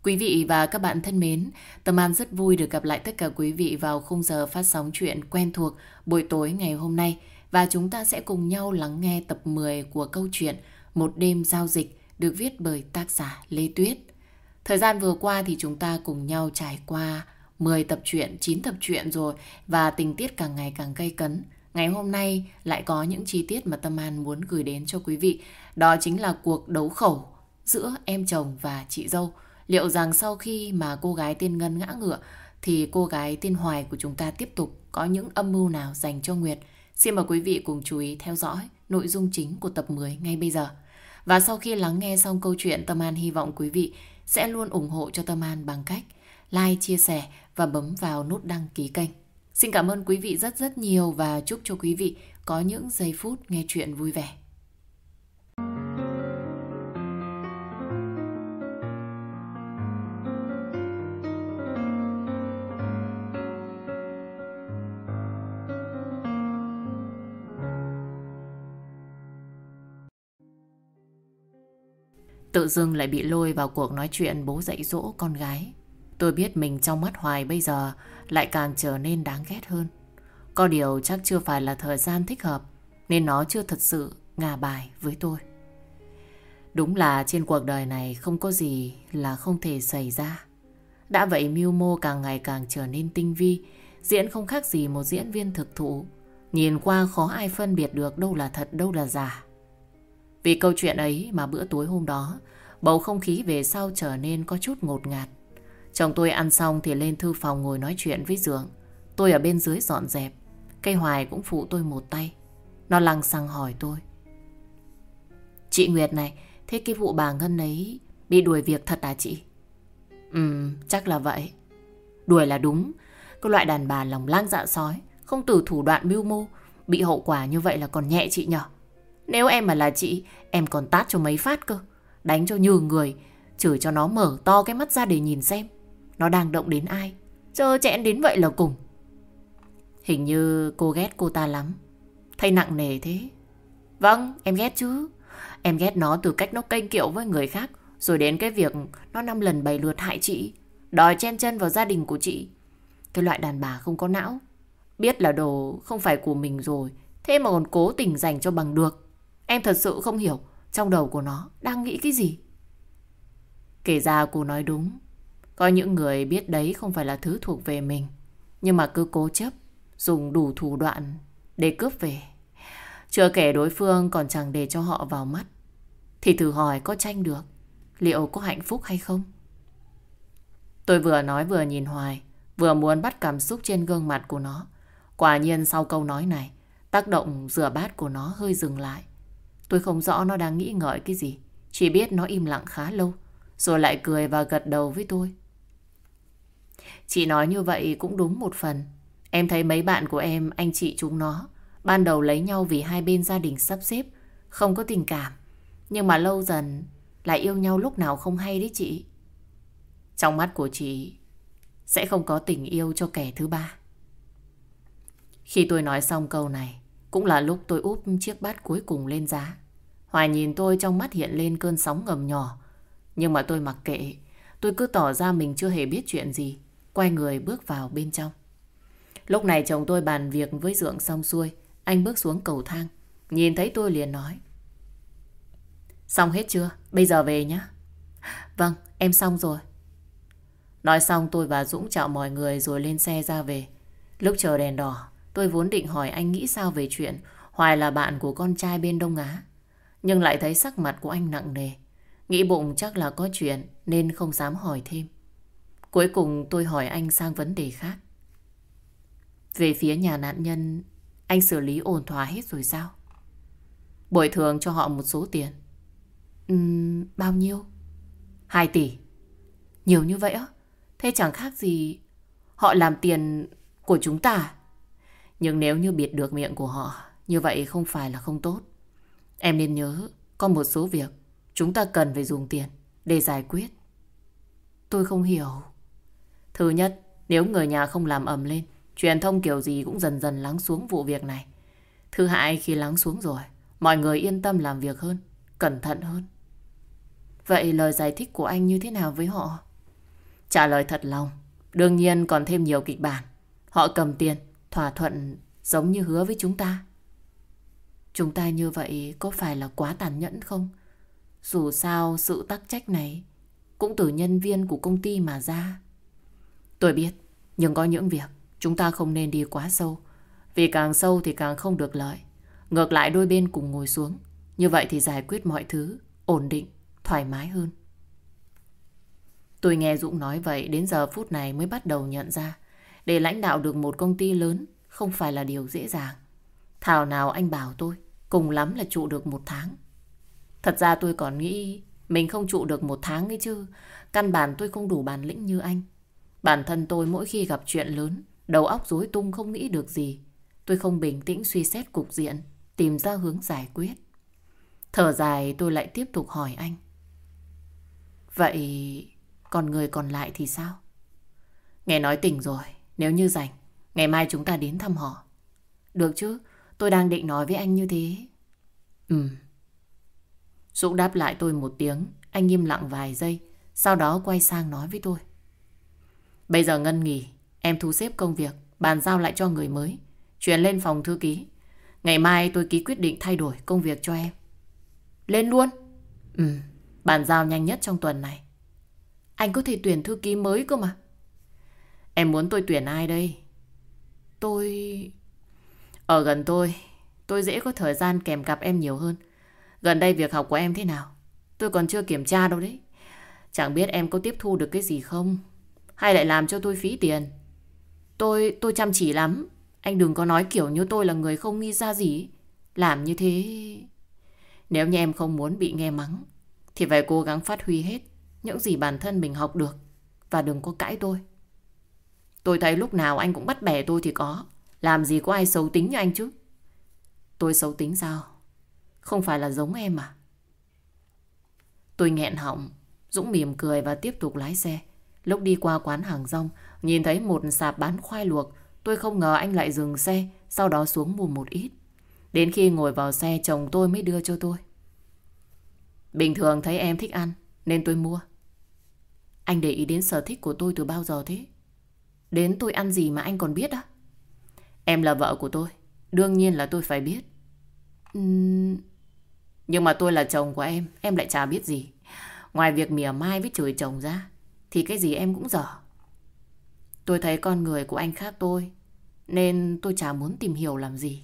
Quý vị và các bạn thân mến, Tâm An rất vui được gặp lại tất cả quý vị vào khung giờ phát sóng chuyện quen thuộc buổi tối ngày hôm nay. Và chúng ta sẽ cùng nhau lắng nghe tập 10 của câu chuyện Một đêm giao dịch được viết bởi tác giả Lê Tuyết. Thời gian vừa qua thì chúng ta cùng nhau trải qua 10 tập truyện, 9 tập truyện rồi và tình tiết càng ngày càng gay cấn. Ngày hôm nay lại có những chi tiết mà Tâm An muốn gửi đến cho quý vị. Đó chính là cuộc đấu khẩu giữa em chồng và chị dâu. Liệu rằng sau khi mà cô gái tên Ngân ngã ngựa thì cô gái tên Hoài của chúng ta tiếp tục có những âm mưu nào dành cho Nguyệt? Xin mời quý vị cùng chú ý theo dõi nội dung chính của tập 10 ngay bây giờ. Và sau khi lắng nghe xong câu chuyện, Tâm An hy vọng quý vị sẽ luôn ủng hộ cho Tâm An bằng cách like, chia sẻ và bấm vào nút đăng ký kênh. Xin cảm ơn quý vị rất rất nhiều và chúc cho quý vị có những giây phút nghe chuyện vui vẻ. Tự dưng lại bị lôi vào cuộc nói chuyện bố dạy dỗ con gái. Tôi biết mình trong mắt Hoài bây giờ lại càng trở nên đáng ghét hơn. Có điều chắc chưa phải là thời gian thích hợp nên nó chưa thật sự ngả bài với tôi. Đúng là trên cuộc đời này không có gì là không thể xảy ra. Đã vậy mưu mô càng ngày càng trở nên tinh vi, diễn không khác gì một diễn viên thực thụ. Nhìn qua khó ai phân biệt được đâu là thật đâu là giả. Vì câu chuyện ấy mà bữa tối hôm đó, bầu không khí về sau trở nên có chút ngột ngạt. Chồng tôi ăn xong thì lên thư phòng ngồi nói chuyện với Dượng. Tôi ở bên dưới dọn dẹp. Cây Hoài cũng phụ tôi một tay. Nó lăng xăng hỏi tôi: "Chị Nguyệt này, thế cái vụ bà Ngân ấy bị đuổi việc thật à chị?" Chắc là vậy. Đuổi là đúng. Cái loại đàn bà lòng lang dạ sói, không từ thủ đoạn mưu mô, bị hậu quả như vậy là còn nhẹ chị nhở. Nếu em mà là chị, em còn tát cho mấy phát cơ. Đánh cho nhừ người, chửi cho nó mở to cái mắt ra để nhìn xem nó đang động đến ai. Trơ trẽn đến vậy là cùng. Hình như cô ghét cô ta lắm. Thấy nặng nề thế. Vâng, em ghét chứ. Em ghét nó từ cách nó kênh kiệu với người khác, rồi đến cái việc nó 5 lần 7 lượt hại chị, đòi chen chân vào gia đình của chị. Cái loại đàn bà không có não, biết là đồ không phải của mình rồi, thế mà còn cố tình dành cho bằng được. Em thật sự không hiểu trong đầu của nó đang nghĩ cái gì. Kể ra cô nói đúng. Có những người biết đấy không phải là thứ thuộc về mình, nhưng mà cứ cố chấp, dùng đủ thủ đoạn để cướp về. Chưa kể đối phương còn chẳng để cho họ vào mắt, thì thử hỏi có tranh được, liệu có hạnh phúc hay không? Tôi vừa nói vừa nhìn Hoài, vừa muốn bắt cảm xúc trên gương mặt của nó. Quả nhiên sau câu nói này, tác động rửa bát của nó hơi dừng lại. Tôi không rõ nó đang nghĩ ngợi cái gì, chỉ biết nó im lặng khá lâu, rồi lại cười và gật đầu với tôi. Chị nói như vậy cũng đúng một phần. Em thấy mấy bạn của em, anh chị chúng nó, ban đầu lấy nhau vì hai bên gia đình sắp xếp, không có tình cảm. Nhưng mà lâu dần lại yêu nhau lúc nào không hay đấy chị. Trong mắt của chị sẽ không có tình yêu cho kẻ thứ ba. Khi tôi nói xong câu này, cũng là lúc tôi úp chiếc bát cuối cùng lên giá. Hoài nhìn tôi, trong mắt hiện lên cơn sóng ngầm nhỏ. Nhưng mà tôi mặc kệ. Tôi cứ tỏ ra mình chưa hề biết chuyện gì, quay người bước vào bên trong. Lúc này chồng tôi bàn việc với Dượng xong xuôi. Anh bước xuống cầu thang, nhìn thấy tôi liền nói: "Xong hết chưa? Bây giờ về nhé." "Vâng, em xong rồi." Nói xong tôi và Dũng chào mọi người rồi lên xe ra về. Lúc chờ đèn đỏ, tôi vốn định hỏi anh nghĩ sao về chuyện Hoài là bạn của con trai bên Đông Á, nhưng lại thấy sắc mặt của anh nặng nề. Nghĩ bụng chắc là có chuyện nên không dám hỏi thêm. Cuối cùng tôi hỏi anh sang vấn đề khác. Về phía nhà nạn nhân, anh xử lý ổn thỏa hết rồi sao? Bồi thường cho họ một số tiền. Bao nhiêu? 2 tỷ. Nhiều như vậy á? Thế chẳng khác gì họ làm tiền của chúng ta. Nhưng nếu như bịt được miệng của họ, như vậy không phải là không tốt. Em nên nhớ, có một số việc chúng ta cần phải dùng tiền để giải quyết. Tôi không hiểu. Thứ nhất, nếu người nhà không làm ầm lên, truyền thông kiểu gì cũng dần dần lắng xuống vụ việc này. Thứ hai, khi lắng xuống rồi, mọi người yên tâm làm việc hơn, cẩn thận hơn. Vậy lời giải thích của anh như thế nào với họ? Trả lời thật lòng. Đương nhiên còn thêm nhiều kịch bản. Họ cầm tiền, thỏa thuận giống như hứa với chúng ta. Chúng ta như vậy có phải là quá tàn nhẫn không? Dù sao sự tắc trách này cũng từ nhân viên của công ty mà ra. Tôi biết, nhưng có những việc chúng ta không nên đi quá sâu. Vì càng sâu thì càng không được lợi. Ngược lại đôi bên cùng ngồi xuống. Như vậy thì giải quyết mọi thứ ổn định, thoải mái hơn. Tôi nghe Dũng nói vậy đến giờ phút này mới bắt đầu nhận ra. Để lãnh đạo được một công ty lớn không phải là điều dễ dàng. Thảo nào anh bảo tôi cùng lắm là trụ được 1 tháng. Thật ra tôi còn nghĩ mình không trụ được 1 tháng ấy chứ. Căn bản tôi không đủ bản lĩnh như anh. Bản thân tôi mỗi khi gặp chuyện lớn, đầu óc rối tung không nghĩ được gì. Tôi không bình tĩnh suy xét cục diện, tìm ra hướng giải quyết. Thở dài tôi lại tiếp tục hỏi anh. Vậy còn người còn lại thì sao? Nghe nói tỉnh rồi, nếu như rảnh, ngày mai chúng ta đến thăm họ. Được chứ, tôi đang định nói với anh như thế. Dũng đáp lại tôi một tiếng, anh im lặng vài giây, sau đó quay sang nói với tôi. Bây giờ Ngân nghỉ, em thu xếp công việc, bàn giao lại cho người mới, chuyển lên phòng thư ký. Ngày mai tôi ký quyết định thay đổi công việc cho em. Lên luôn? Bàn giao nhanh nhất trong tuần này. Anh có thể tuyển thư ký mới cơ mà. Em muốn tôi tuyển ai đây? Ở gần tôi dễ có thời gian kèm cặp em nhiều hơn. Gần đây việc học của em thế nào? Tôi còn chưa kiểm tra đâu đấy. Chẳng biết em có tiếp thu được cái gì không? Hay lại làm cho tôi phí tiền? Tôi chăm chỉ lắm. Anh đừng có nói kiểu như tôi là người không nghĩ ra gì. Làm như thế... Nếu như em không muốn bị nghe mắng thì phải cố gắng phát huy hết những gì bản thân mình học được. Và đừng có cãi tôi. Tôi thấy lúc nào anh cũng bắt bẻ tôi thì có. Làm gì có ai xấu tính như anh chứ? Tôi xấu tính sao? Không phải là giống em à? Tôi nghẹn họng. Dũng mỉm cười và tiếp tục lái xe. Lúc đi qua quán hàng rong, nhìn thấy một sạp bán khoai luộc. Tôi không ngờ anh lại dừng xe, sau đó xuống mua một ít. Đến khi ngồi vào xe, chồng tôi mới đưa cho tôi. Bình thường thấy em thích ăn nên tôi mua. Anh để ý đến sở thích của tôi từ bao giờ thế? Đến tôi ăn gì mà anh còn biết á? Em là vợ của tôi, đương nhiên là tôi phải biết. Nhưng mà tôi là chồng của em lại chả biết gì. Ngoài việc mỉa mai với chửi chồng ra thì cái gì em cũng dở. Tôi thấy con người của anh khác tôi, nên tôi chả muốn tìm hiểu làm gì.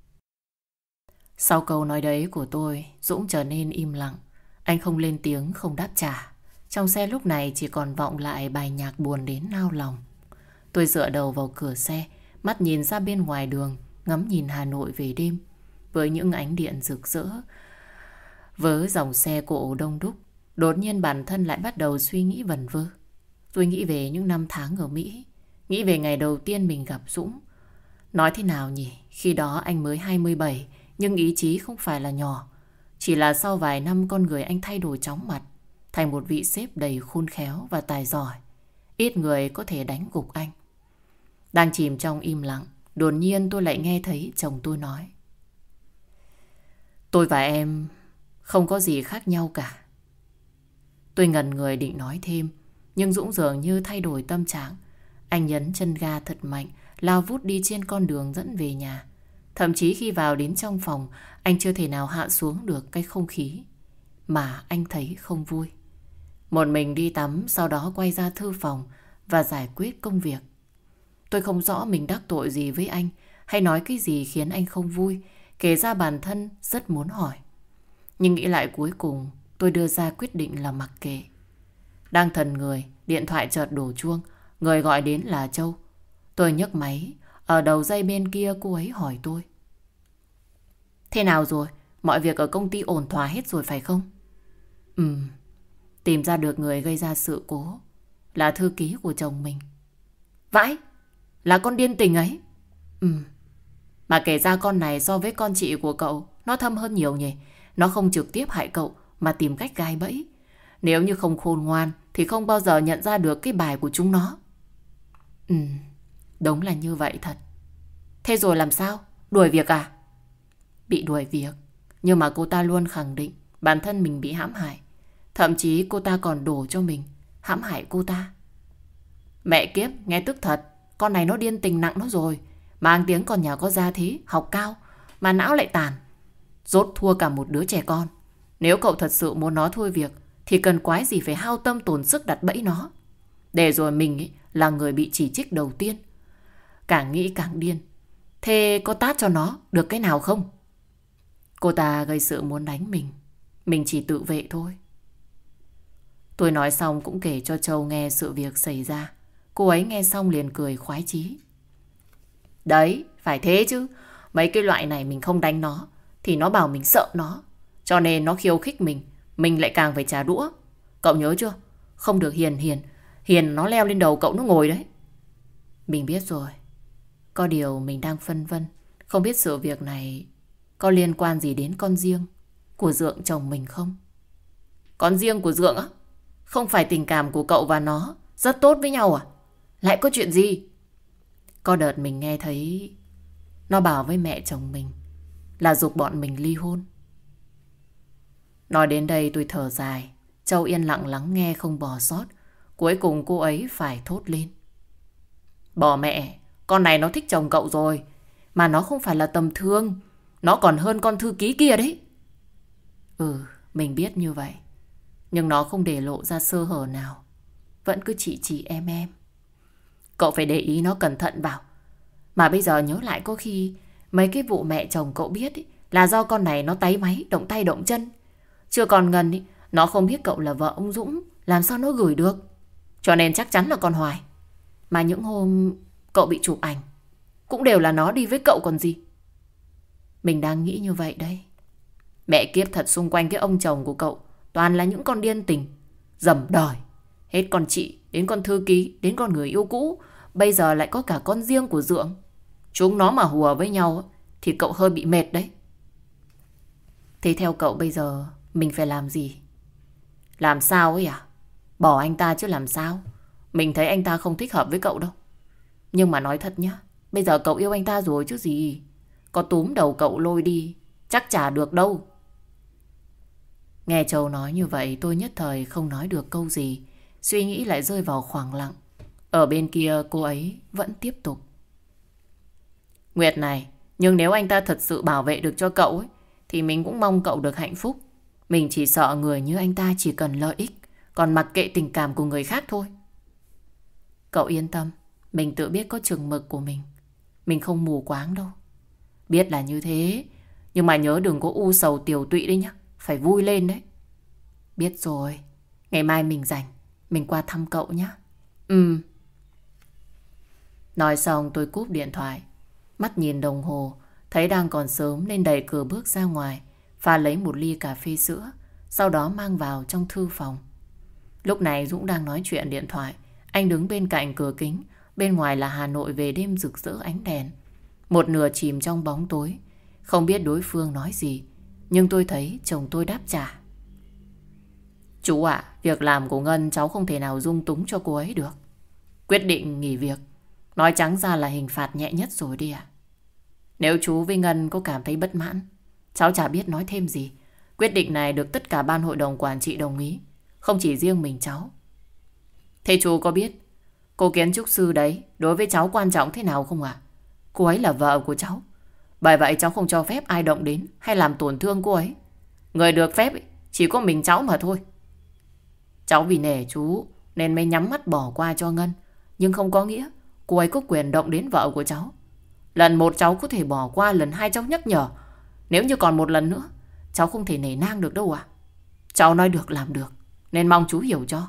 Sau câu nói đấy của tôi, Dũng trở nên im lặng. Anh không lên tiếng, không đáp trả. Trong xe lúc này chỉ còn vọng lại bài nhạc buồn đến nao lòng. Tôi dựa đầu vào cửa xe, mắt nhìn ra bên ngoài đường, ngắm nhìn Hà Nội về đêm. Với những ánh điện rực rỡ, với dòng xe cộ đông đúc, đột nhiên bản thân lại bắt đầu suy nghĩ vẩn vơ. Tôi nghĩ về những năm tháng ở Mỹ, nghĩ về ngày đầu tiên mình gặp Dũng. Nói thế nào nhỉ? Khi đó anh mới 27, nhưng ý chí không phải là nhỏ. Chỉ là sau vài năm con người anh thay đổi chóng mặt, thành một vị sếp đầy khôn khéo và tài giỏi. Ít người có thể đánh gục anh. Đang chìm trong im lặng, đột nhiên tôi lại nghe thấy chồng tôi nói. Tôi và em không có gì khác nhau cả. Tôi ngẩn người định nói thêm, nhưng Dũng dường như thay đổi tâm trạng. Anh nhấn chân ga thật mạnh, lao vút đi trên con đường dẫn về nhà. Thậm chí khi vào đến trong phòng, anh chưa thể nào hạ xuống được cái không khí mà anh thấy không vui. Một mình đi tắm, sau đó quay ra thư phòng và giải quyết công việc. Tôi không rõ mình đắc tội gì với anh, hay nói cái gì khiến anh không vui. Kể ra bản thân rất muốn hỏi, nhưng nghĩ lại cuối cùng tôi đưa ra quyết định là mặc kệ. Đang thần người, điện thoại chợt đổ chuông. Người gọi đến là Châu. Tôi nhấc máy. Ở đầu dây bên kia cô ấy hỏi tôi. Thế nào rồi? Mọi việc ở công ty ổn thỏa hết rồi phải không? Tìm ra được người gây ra sự cố là thư ký của chồng mình. Vãi, là con điên tình ấy. Mà kể ra con này so với con chị của cậu, nó thâm hơn nhiều nhỉ. Nó không trực tiếp hại cậu mà tìm cách gai bẫy. Nếu như không khôn ngoan thì không bao giờ nhận ra được cái bài của chúng nó. Đúng là như vậy thật. Thế rồi làm sao? Đuổi việc à? Bị đuổi việc, nhưng mà cô ta luôn khẳng định bản thân mình bị hãm hại. Thậm chí cô ta còn đổ cho mình hãm hại cô ta. Mẹ kiếp, nghe tức thật. Con này nó điên tình nặng nó rồi. Mang tiếng con nhà có gia thế, học cao, mà não lại tàn. Rốt thua cả một đứa trẻ con. Nếu cậu thật sự muốn nó thôi việc thì cần quái gì phải hao tâm tổn sức đặt bẫy nó. Để rồi mình ấy là người bị chỉ trích đầu tiên. Càng nghĩ càng điên. Thế có tát cho nó được cái nào không? Cô ta gây sự muốn đánh mình. Mình chỉ tự vệ thôi. Tôi nói xong cũng kể cho Châu nghe sự việc xảy ra. Cô ấy nghe xong liền cười khoái chí. Đấy, phải thế chứ. Mấy cái loại này mình không đánh nó thì nó bảo mình sợ nó. Cho nên nó khiêu khích mình lại càng phải trả đũa. Cậu nhớ chưa? Không được hiền hiền. Hiền nó leo lên đầu cậu nó ngồi đấy. Mình biết rồi. Có điều mình đang phân vân. Không biết sự việc này có liên quan gì đến con riêng của Dượng chồng mình không? Con riêng của Dượng á? Không phải tình cảm của cậu và nó rất tốt với nhau à? Lại có chuyện gì? Có đợt mình nghe thấy nó bảo với mẹ chồng mình là giục bọn mình ly hôn. Nói đến đây tôi thở dài. Châu yên lặng lắng nghe không bỏ sót. Cuối cùng cô ấy phải thốt lên. Bỏ mẹ, con này nó thích chồng cậu rồi. Mà nó không phải là tầm thường. Nó còn hơn con thư ký kia đấy. Mình biết như vậy. Nhưng nó không để lộ ra sơ hở nào. Vẫn cứ chị em. Cậu phải để ý nó cẩn thận vào. Mà bây giờ nhớ lại có khi mấy cái vụ mẹ chồng cậu biết ý, là do con này nó táy máy, động tay động chân. Chưa còn Ngân ý, nó không biết cậu là vợ ông Dũng. Làm sao nó gửi được. Cho nên chắc chắn là con Hoài. Mà những hôm cậu bị chụp ảnh cũng đều là nó đi với cậu còn gì. Mình đang nghĩ như vậy đây. Mẹ kiếp thật, xung quanh cái ông chồng của cậu toàn là những con điên tình, dầm đòi. Hết con chị, đến con thư ký, đến con người yêu cũ, bây giờ lại có cả con riêng của Dượng. Chúng nó mà hùa với nhau thì cậu hơi bị mệt đấy. Thế theo cậu bây giờ mình phải làm gì? Làm sao ấy à? Bỏ anh ta chứ làm sao? Mình thấy anh ta không thích hợp với cậu đâu. Nhưng mà nói thật nhá, bây giờ cậu yêu anh ta rồi chứ gì. Có túm đầu cậu lôi đi chắc chả được đâu. Nghe Châu nói như vậy tôi nhất thời không nói được câu gì. Suy nghĩ lại rơi vào khoảng lặng. Ở bên kia cô ấy vẫn tiếp tục. Nguyệt này, nhưng nếu anh ta thật sự bảo vệ được cho cậu ấy, thì mình cũng mong cậu được hạnh phúc. Mình chỉ sợ người như anh ta chỉ cần lợi ích, còn mặc kệ tình cảm của người khác thôi. Cậu yên tâm, mình tự biết có chừng mực của mình. Mình không mù quáng đâu. Biết là như thế, nhưng mà nhớ đừng có u sầu tiều tụy đấy nhá. Phải vui lên đấy. Biết rồi, ngày mai mình rảnh, mình qua thăm cậu nhá. Nói xong tôi cúp điện thoại. Mắt nhìn đồng hồ, thấy đang còn sớm nên đẩy cửa bước ra ngoài, pha lấy một ly cà phê sữa, sau đó mang vào trong thư phòng. Lúc này Dũng đang nói chuyện điện thoại. Anh đứng bên cạnh cửa kính. Bên ngoài là Hà Nội về đêm rực rỡ ánh đèn. Một nửa chìm trong bóng tối. Không biết đối phương nói gì, nhưng tôi thấy chồng tôi đáp trả. Chú ạ, việc làm của Ngân cháu không thể nào dung túng cho cô ấy được. Quyết định nghỉ việc. Nói trắng ra là hình phạt nhẹ nhất rồi đi ạ. Nếu chú với Ngân có cảm thấy bất mãn, cháu chả biết nói thêm gì. Quyết định này được tất cả ban hội đồng quản trị đồng ý, không chỉ riêng mình cháu. Thế chú có biết cô kiến trúc sư đấy đối với cháu quan trọng thế nào không ạ? Cô ấy là vợ của cháu. Bởi vậy cháu không cho phép ai động đến hay làm tổn thương cô ấy. Người được phép chỉ có mình cháu mà thôi. Cháu vì nể chú nên mới nhắm mắt bỏ qua cho Ngân, nhưng không có nghĩa cô ấy có quyền động đến vợ của cháu. Lần một cháu có thể bỏ qua, lần hai cháu nhắc nhở. Nếu như còn một lần nữa, cháu không thể nể nang được đâu ạ. Cháu nói được làm được, nên mong chú hiểu cho.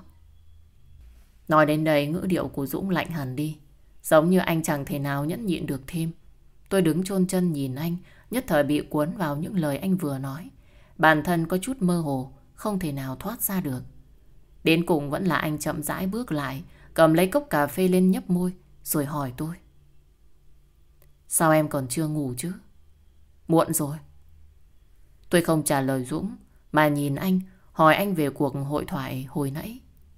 Nói đến đây ngữ điệu của Dũng lạnh hẳn đi, giống như anh chẳng thể nào nhẫn nhịn được thêm. Tôi đứng chôn chân nhìn anh, nhất thời bị cuốn vào những lời anh vừa nói. Bản thân có chút mơ hồ, không thể nào thoát ra được. Đến cùng vẫn là anh chậm rãi bước lại, cầm lấy cốc cà phê lên nhấp môi, rồi hỏi tôi. Sao em còn chưa ngủ chứ? Muộn rồi. Tôi không trả lời Dũng, mà nhìn anh, hỏi anh về cuộc hội thoại hồi nãy.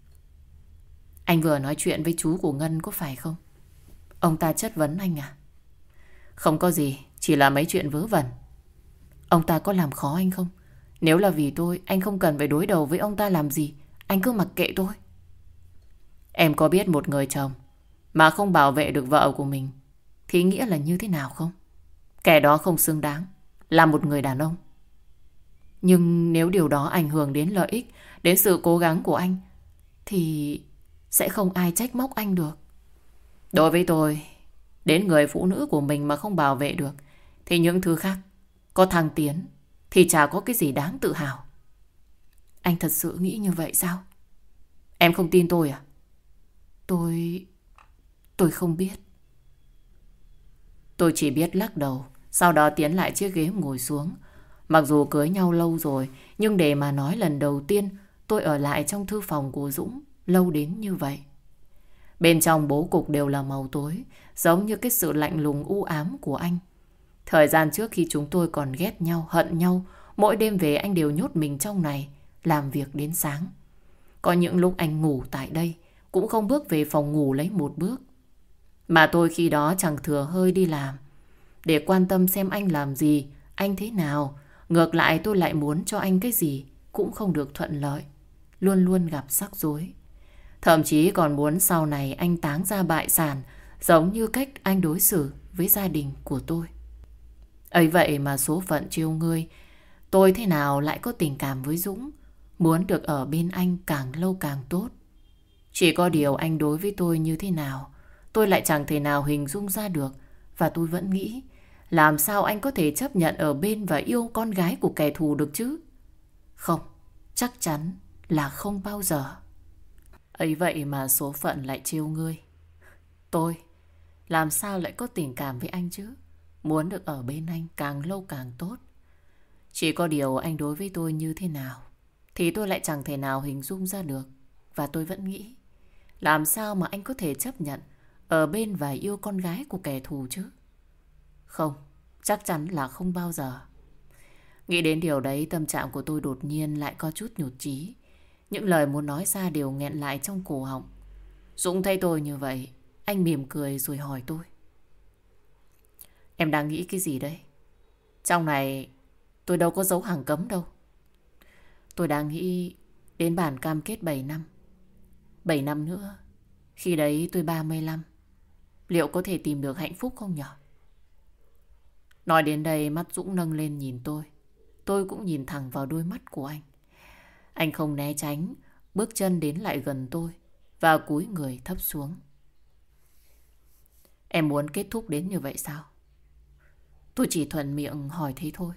Anh vừa nói chuyện với chú của Ngân có phải không? Ông ta chất vấn anh à? Không có gì, chỉ là mấy chuyện vớ vẩn. Ông ta có làm khó anh không? Nếu là vì tôi, anh không cần phải đối đầu với ông ta làm gì. Anh cứ mặc kệ tôi. Em có biết một người chồng mà không bảo vệ được vợ của mình thì nghĩa là như thế nào không? Kẻ đó không xứng đáng là một người đàn ông. Nhưng nếu điều đó ảnh hưởng đến lợi ích, đến sự cố gắng của anh thì sẽ không ai trách móc anh được. Đối với tôi, đến người phụ nữ của mình mà không bảo vệ được thì những thứ khác có thăng tiến thì chả có cái gì đáng tự hào. Anh thật sự nghĩ như vậy sao? Em không tin tôi à? Tôi không biết. Tôi chỉ biết lắc đầu, sau đó tiến lại chiếc ghế ngồi xuống. Mặc dù cưới nhau lâu rồi, nhưng để mà nói lần đầu tiên tôi ở lại trong thư phòng của Dũng lâu đến như vậy. Bên trong bố cục đều là màu tối, giống như cái sự lạnh lùng u ám của anh. Thời gian trước khi chúng tôi còn ghét nhau, hận nhau, mỗi đêm về anh đều nhốt mình trong này, làm việc đến sáng. Có những lúc anh ngủ tại đây, cũng không bước về phòng ngủ lấy một bước. Mà tôi khi đó chẳng thừa hơi đi làm, để quan tâm xem anh làm gì, anh thế nào. Ngược lại tôi lại muốn cho anh cái gì cũng không được thuận lợi, luôn luôn gặp rắc rối. Thậm chí còn muốn sau này anh táng ra bại sản, giống như cách anh đối xử với gia đình của tôi. Ấy vậy mà số phận trêu ngươi, tôi thế nào lại có tình cảm với Dũng, muốn được ở bên anh càng lâu càng tốt. Chỉ có điều anh đối với tôi như thế nào, tôi lại chẳng thể nào hình dung ra được. Và tôi vẫn nghĩ, làm sao anh có thể chấp nhận ở bên và yêu con gái của kẻ thù được chứ? Không, chắc chắn là không bao giờ. Ấy vậy mà số phận lại trêu ngươi. Tôi làm sao lại có tình cảm với anh chứ? Muốn được ở bên anh càng lâu càng tốt. Chỉ có điều anh đối với tôi như thế nào thì tôi lại chẳng thể nào hình dung ra được. Và tôi vẫn nghĩ, làm sao mà anh có thể chấp nhận ở bên và yêu con gái của kẻ thù chứ? Không, chắc chắn là không bao giờ. Nghĩ đến điều đấy, tâm trạng của tôi đột nhiên lại có chút nhụt chí. Những lời muốn nói ra đều nghẹn lại trong cổ họng. Dũng thấy tôi như vậy, anh mỉm cười rồi hỏi tôi. Em đang nghĩ cái gì đấy? Trong này tôi đâu có dấu hàng cấm đâu. Tôi đang nghĩ đến bản cam kết 7 năm. 7 năm nữa, khi đấy tôi 35. Liệu có thể tìm được hạnh phúc không nhở? Nói đến đây mắt Dũng nâng lên nhìn tôi. Tôi cũng nhìn thẳng vào đôi mắt của anh. Anh không né tránh, bước chân đến lại gần tôi và cúi người thấp xuống. Em muốn kết thúc đến như vậy sao? Tôi chỉ thuận miệng hỏi thế thôi.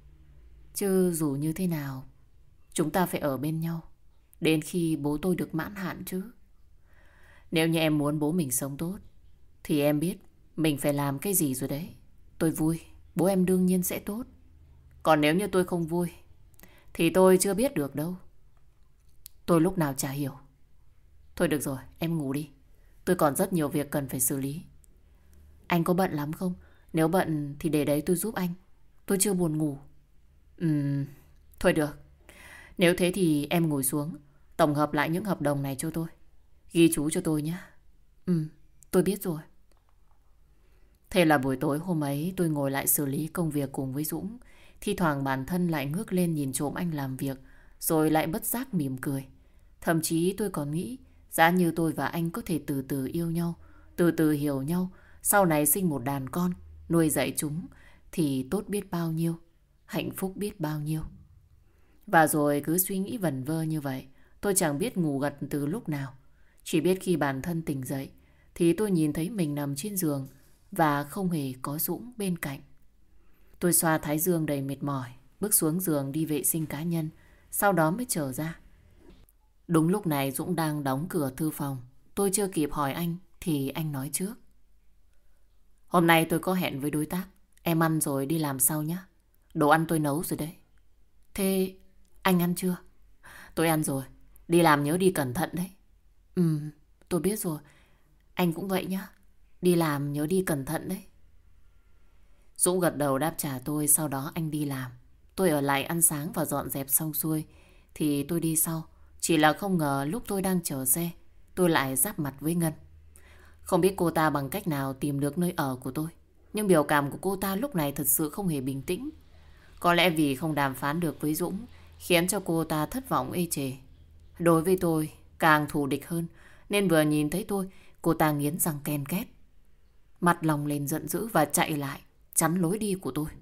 Chứ dù như thế nào, chúng ta phải ở bên nhau đến khi bố tôi được mãn hạn chứ. Nếu như em muốn bố mình sống tốt thì em biết mình phải làm cái gì rồi đấy. Tôi vui, bố em đương nhiên sẽ tốt. Còn nếu như tôi không vui thì tôi chưa biết được đâu. Tôi lúc nào chả hiểu. Thôi được rồi, em ngủ đi. Tôi còn rất nhiều việc cần phải xử lý. Anh có bận lắm không? Nếu bận thì để đấy tôi giúp anh. Tôi chưa buồn ngủ. Thôi được. Nếu thế thì em ngồi xuống, tổng hợp lại những hợp đồng này cho tôi. Ghi chú cho tôi nhé. Tôi biết rồi. Thế là buổi tối hôm ấy tôi ngồi lại xử lý công việc cùng với Dũng. Thi thoảng bản thân lại ngước lên nhìn trộm anh làm việc, rồi lại bất giác mỉm cười. Thậm chí tôi còn nghĩ, giá như tôi và anh có thể từ từ yêu nhau, từ từ hiểu nhau, sau này sinh một đàn con, nuôi dạy chúng, thì tốt biết bao nhiêu, hạnh phúc biết bao nhiêu. Và rồi cứ suy nghĩ vẩn vơ như vậy, tôi chẳng biết ngủ gật từ lúc nào. Chỉ biết khi bản thân tỉnh dậy, thì tôi nhìn thấy mình nằm trên giường và không hề có Dũng bên cạnh. Tôi xoa thái dương đầy mệt mỏi, bước xuống giường đi vệ sinh cá nhân, sau đó mới trở ra. Đúng lúc này Dũng đang đóng cửa thư phòng. Tôi chưa kịp hỏi anh thì anh nói trước. Hôm nay tôi có hẹn với đối tác. Em ăn rồi đi làm sau nhé. Đồ ăn tôi nấu rồi đấy. Thế anh ăn chưa? Tôi ăn rồi. Đi làm nhớ đi cẩn thận đấy. Tôi biết rồi. Anh cũng vậy nhá. Đi làm nhớ đi cẩn thận đấy. Dũng gật đầu đáp trả tôi. Sau đó anh đi làm. Tôi ở lại ăn sáng và dọn dẹp xong xuôi thì tôi đi sau. Chỉ là không ngờ lúc tôi đang chờ xe, tôi lại giáp mặt với Ngân. Không biết cô ta bằng cách nào tìm được nơi ở của tôi, nhưng biểu cảm của cô ta lúc này thật sự không hề bình tĩnh. Có lẽ vì không đàm phán được với Dũng khiến cho cô ta thất vọng ê chề. Đối với tôi càng thù địch hơn, nên vừa nhìn thấy tôi, Cô ta nghiến răng ken két, mặt lòng lên giận dữ và chạy lại, chắn lối đi của tôi.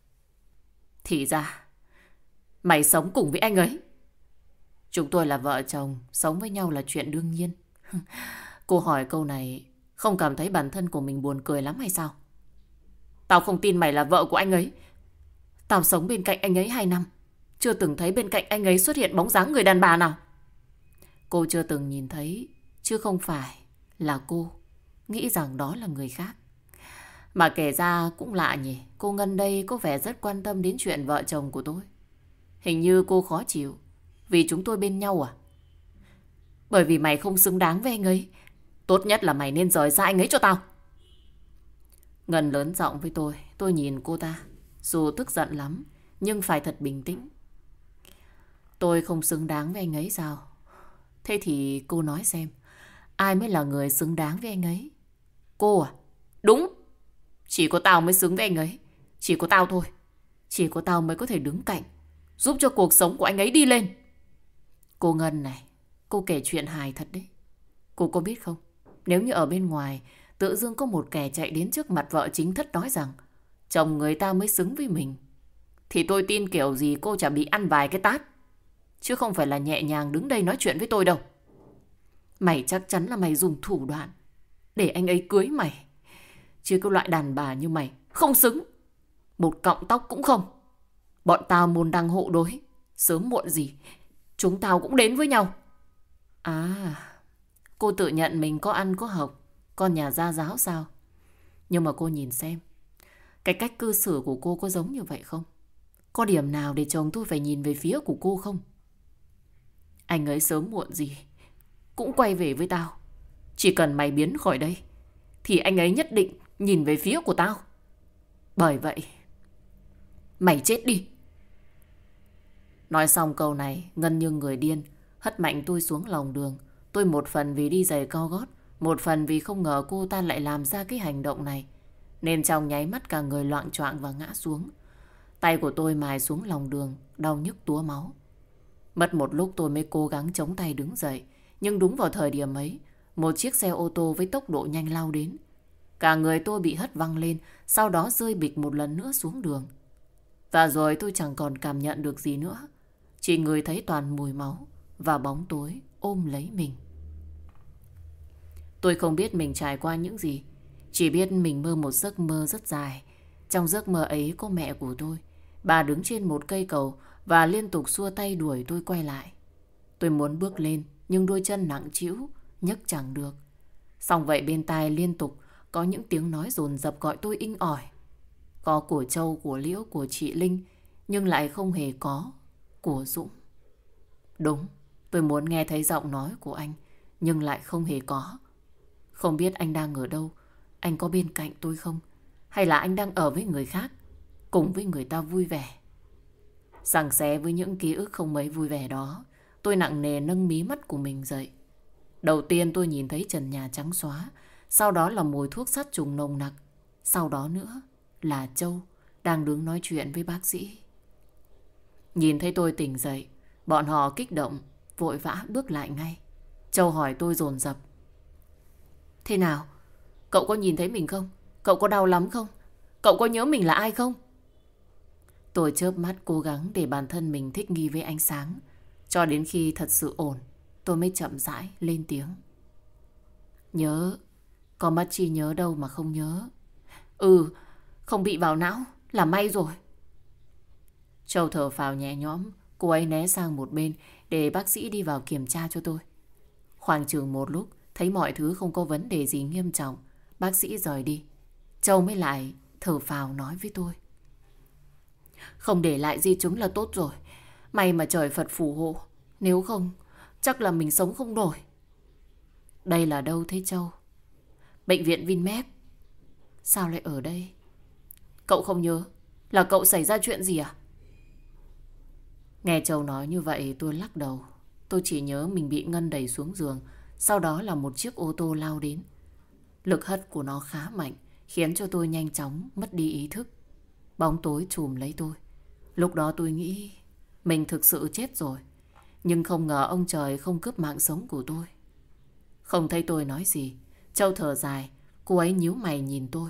Thì ra, mày sống cùng với anh ấy. Chúng tôi là vợ chồng, sống với nhau là chuyện đương nhiên. Cô hỏi câu này không cảm thấy bản thân của mình buồn cười lắm hay sao? Tao không tin mày là vợ của anh ấy. Tao sống bên cạnh anh ấy 2 năm, chưa từng thấy bên cạnh anh ấy xuất hiện bóng dáng người đàn bà nào. Cô chưa từng nhìn thấy, chứ không phải là cô nghĩ rằng đó là người khác. Mà kể ra cũng lạ nhỉ, cô Ngân đây có vẻ rất quan tâm đến chuyện vợ chồng của tôi. Hình như cô khó chịu vì chúng tôi bên nhau à? Bởi vì mày không xứng đáng với anh ấy, tốt nhất là mày nên rời xa anh ấy cho tao. Ngân lớn giọng với tôi nhìn cô ta. Dù tức giận lắm, nhưng phải thật bình tĩnh. Tôi không xứng đáng với anh ấy sao? Thế thì cô nói xem, ai mới là người xứng đáng với anh ấy? Cô à? Đúng, chỉ có tao mới xứng với anh ấy. Chỉ có tao thôi. Chỉ có tao mới có thể đứng cạnh, giúp cho cuộc sống của anh ấy đi lên. Cô Ngân này, cô kể chuyện hài thật đấy. Cô có biết không, nếu như ở bên ngoài tự dưng có một kẻ chạy đến trước mặt vợ chính thất nói rằng chồng người ta mới xứng với mình, thì tôi tin kiểu gì cô chả bị ăn vài cái tát, chứ không phải là nhẹ nhàng đứng đây nói chuyện với tôi đâu. Mày chắc chắn là mày dùng thủ đoạn để anh ấy cưới mày, chứ cái loại đàn bà như mày không xứng, một cọng tóc cũng không. Bọn tao môn đăng hộ đối, sớm muộn gì chúng tao cũng đến với nhau. À, cô tự nhận mình có ăn có học, con nhà gia giáo sao? Nhưng mà cô nhìn xem, cái cách cư xử của cô có giống như vậy không? Có điểm nào để chồng tôi phải nhìn về phía của cô không? Anh ấy sớm muộn gì cũng quay về với tao. Chỉ cần mày biến khỏi đây thì anh ấy nhất định nhìn về phía của tao. Bởi vậy, mày chết đi. Nói xong câu này, Ngân như người điên hất mạnh tôi xuống lòng đường. Tôi một phần vì đi giày cao gót, một phần vì không ngờ cô ta lại làm ra cái hành động này, nên trong nháy mắt cả người loạng choạng và ngã xuống. Tay của tôi mài xuống lòng đường, đau nhức túa máu. Mất một lúc tôi mới cố gắng chống tay đứng dậy. Nhưng đúng vào thời điểm ấy, một chiếc xe ô tô với tốc độ nhanh lao đến. Cả người tôi bị hất văng lên, sau đó rơi bịch một lần nữa xuống đường. Và rồi tôi chẳng còn cảm nhận được gì nữa, chỉ ngửi thấy toàn mùi máu và bóng tối ôm lấy mình. Tôi không biết mình trải qua những gì, chỉ biết mình mơ một giấc mơ rất dài. Trong giấc mơ ấy có mẹ của tôi. Bà đứng trên một cây cầu và liên tục xua tay đuổi tôi quay lại. Tôi muốn bước lên, nhưng đôi chân nặng trĩu, nhấc chẳng được. Song vậy bên tai liên tục có những tiếng nói dồn dập gọi tôi inh ỏi. Có của Châu, của Liễu, của chị Linh, nhưng lại không hề có của Dũng. Đúng, tôi muốn nghe thấy giọng nói của anh, nhưng lại không hề có. Không biết anh đang ở đâu, anh có bên cạnh tôi không? Hay là anh đang ở với người khác, cùng với người ta vui vẻ? Giằng xé với những ký ức không mấy vui vẻ đó, tôi nặng nề nâng mí mắt của mình dậy. Đầu tiên tôi nhìn thấy trần nhà trắng xóa, sau đó là mùi thuốc sát trùng nồng nặc, sau đó nữa là Châu đang đứng nói chuyện với bác sĩ. Nhìn thấy tôi tỉnh dậy, bọn họ kích động, vội vã bước lại ngay. Châu hỏi tôi dồn dập: Thế nào? Cậu có nhìn thấy mình không? Cậu có đau lắm không? Cậu có nhớ mình là ai không? Tôi chớp mắt cố gắng để bản thân mình thích nghi với ánh sáng. Cho đến khi thật sự ổn, tôi mới chậm rãi lên tiếng: Nhớ. Có mất trí nhớ đâu mà không nhớ. Không bị vào não là may rồi. Châu thở phào nhẹ nhõm. Cô ấy né sang một bên để bác sĩ đi vào kiểm tra cho tôi. Khoảng chừng một lúc, thấy mọi thứ không có vấn đề gì nghiêm trọng, bác sĩ rời đi. Châu mới lại thở phào nói với tôi: Không để lại di chứng là tốt rồi. May mà trời Phật phù hộ, nếu không chắc là mình sống không nổi. Đây là đâu thế Châu? Bệnh viện Vinmec. Sao lại ở đây? Cậu không nhớ là cậu xảy ra chuyện gì à? Nghe Châu nói như vậy tôi lắc đầu. Tôi chỉ nhớ mình bị Ngân đẩy xuống giường, sau đó là một chiếc ô tô lao đến. Lực hất của nó khá mạnh, khiến cho tôi nhanh chóng mất đi ý thức. Bóng tối trùm lấy tôi. Lúc đó tôi nghĩ mình thực sự chết rồi. Nhưng không ngờ ông trời không cướp mạng sống của tôi. Không thấy tôi nói gì, Châu thở dài, cô ấy nhíu mày nhìn tôi.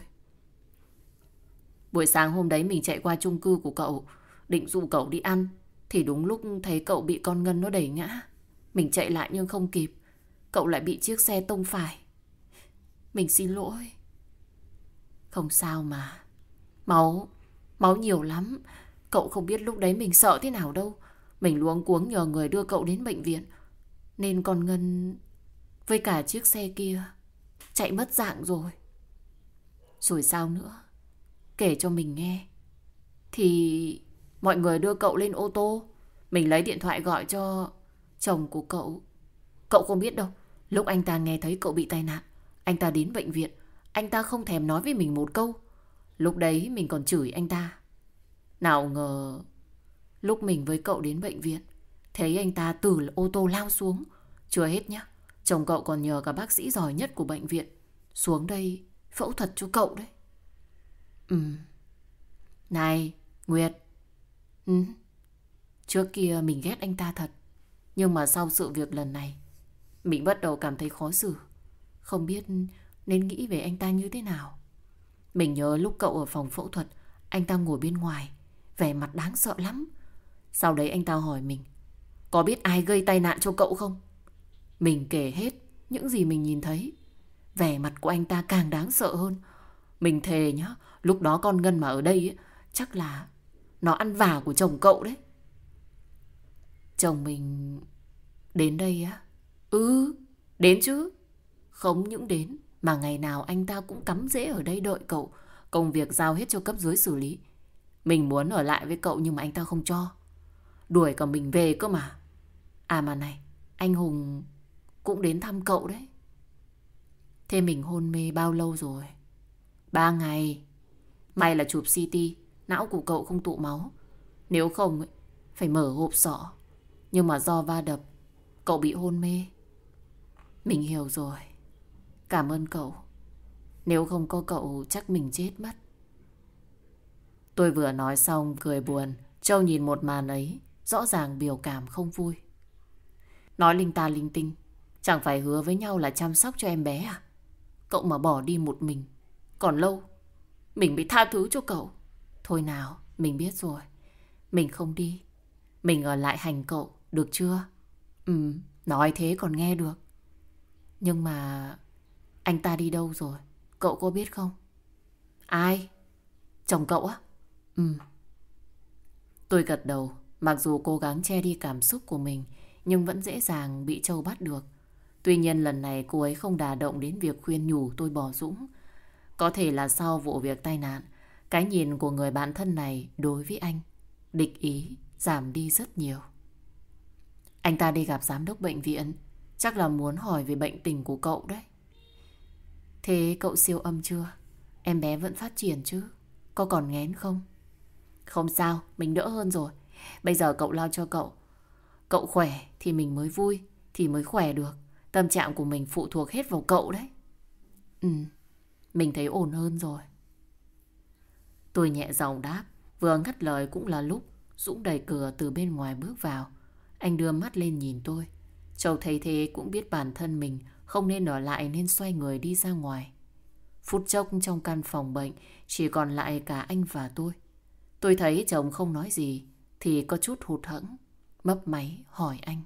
Buổi sáng hôm đấy mình chạy qua chung cư của cậu, định dụ cậu đi ăn, thì đúng lúc thấy cậu bị con Ngân nó đẩy ngã. Mình chạy lại nhưng không kịp, cậu lại bị chiếc xe tông phải. Mình xin lỗi. Không sao mà. Máu nhiều lắm. Cậu không biết lúc đấy mình sợ thế nào đâu. Mình luống cuống nhờ người đưa cậu đến bệnh viện, nên con Ngân với cả chiếc xe kia chạy mất dạng rồi. Rồi sao nữa? Kể cho mình nghe. Thì mọi người đưa cậu lên ô tô. Mình lấy điện thoại gọi cho chồng của cậu. Cậu không biết đâu, lúc anh ta nghe thấy cậu bị tai nạn, anh ta đến bệnh viện, anh ta không thèm nói với mình một câu. Lúc đấy mình còn chửi anh ta. Nào ngờ lúc mình với cậu đến bệnh viện, thấy anh ta từ ô tô lao xuống. Chưa hết nhá, chồng cậu còn nhờ cả bác sĩ giỏi nhất của bệnh viện xuống đây phẫu thuật cho cậu đấy. Này Nguyệt. Trước kia mình ghét anh ta thật, nhưng mà sau sự việc lần này, mình bắt đầu cảm thấy khó xử. Không biết nên nghĩ về anh ta như thế nào. Mình nhớ lúc cậu ở phòng phẫu thuật, anh ta ngồi bên ngoài, vẻ mặt đáng sợ lắm. Sau đấy anh ta hỏi mình, có biết ai gây tai nạn cho cậu không? Mình kể hết những gì mình nhìn thấy. Vẻ mặt của anh ta càng đáng sợ hơn. Mình thề nhá, lúc đó con Ngân mà ở đây ấy, chắc là nó ăn vả của chồng cậu đấy. Chồng mình đến đây á? Đến chứ. Không những đến, mà ngày nào anh ta cũng cắm rễ ở đây đợi cậu. Công việc giao hết cho cấp dưới xử lý. Mình muốn ở lại với cậu nhưng mà anh ta không cho. Đuổi cả mình về cơ mà. À mà này, anh Hùng cũng đến thăm cậu đấy. Thế mình hôn mê bao lâu rồi? 3 ngày. May là chụp CT, não của cậu không tụ máu. Nếu không ấy, phải mở hộp sọ. Nhưng mà do va đập, cậu bị hôn mê. Mình hiểu rồi. Cảm ơn cậu. Nếu không có cậu chắc mình chết mất. Tôi vừa nói xong cười buồn. Châu nhìn một màn ấy, rõ ràng biểu cảm không vui. Nói linh ta linh tinh, chẳng phải hứa với nhau là chăm sóc cho em bé à? Cậu mà bỏ đi một mình, còn lâu mình mới tha thứ cho cậu. Thôi nào, mình biết rồi. Mình không đi, mình ở lại hành cậu, được chưa? Nói thế còn nghe được. Nhưng mà anh ta đi đâu rồi, cậu có biết không? Ai? Chồng cậu á? Tôi gật đầu. Mặc dù cố gắng che đi cảm xúc của mình, nhưng vẫn dễ dàng bị Châu bắt được. Tuy nhiên lần này cô ấy không đả động đến việc khuyên nhủ tôi bỏ Dũng. Có thể là sau vụ việc tai nạn, cái nhìn của người bạn thân này đối với anh, địch ý, giảm đi rất nhiều. Anh ta đi gặp giám đốc bệnh viện, chắc là muốn hỏi về bệnh tình của cậu đấy. Thế cậu siêu âm chưa? Em bé vẫn phát triển chứ? Có còn nghén không? Không sao, mình đỡ hơn rồi. Bây giờ cậu lo cho cậu. Cậu khỏe thì mình mới vui, thì mới khỏe được. Tâm trạng của mình phụ thuộc hết vào cậu đấy. Mình thấy ổn hơn rồi. Tôi nhẹ giọng đáp. Vừa ngắt lời cũng là lúc Dũng đẩy cửa từ bên ngoài bước vào. Anh đưa mắt lên nhìn tôi. Châu thấy thế cũng biết bản thân mình không nên ở lại nên xoay người đi ra ngoài. Phút chốc trong căn phòng bệnh chỉ còn lại cả anh và tôi. Tôi thấy chồng không nói gì thì có chút hụt hẫng, mấp máy hỏi anh.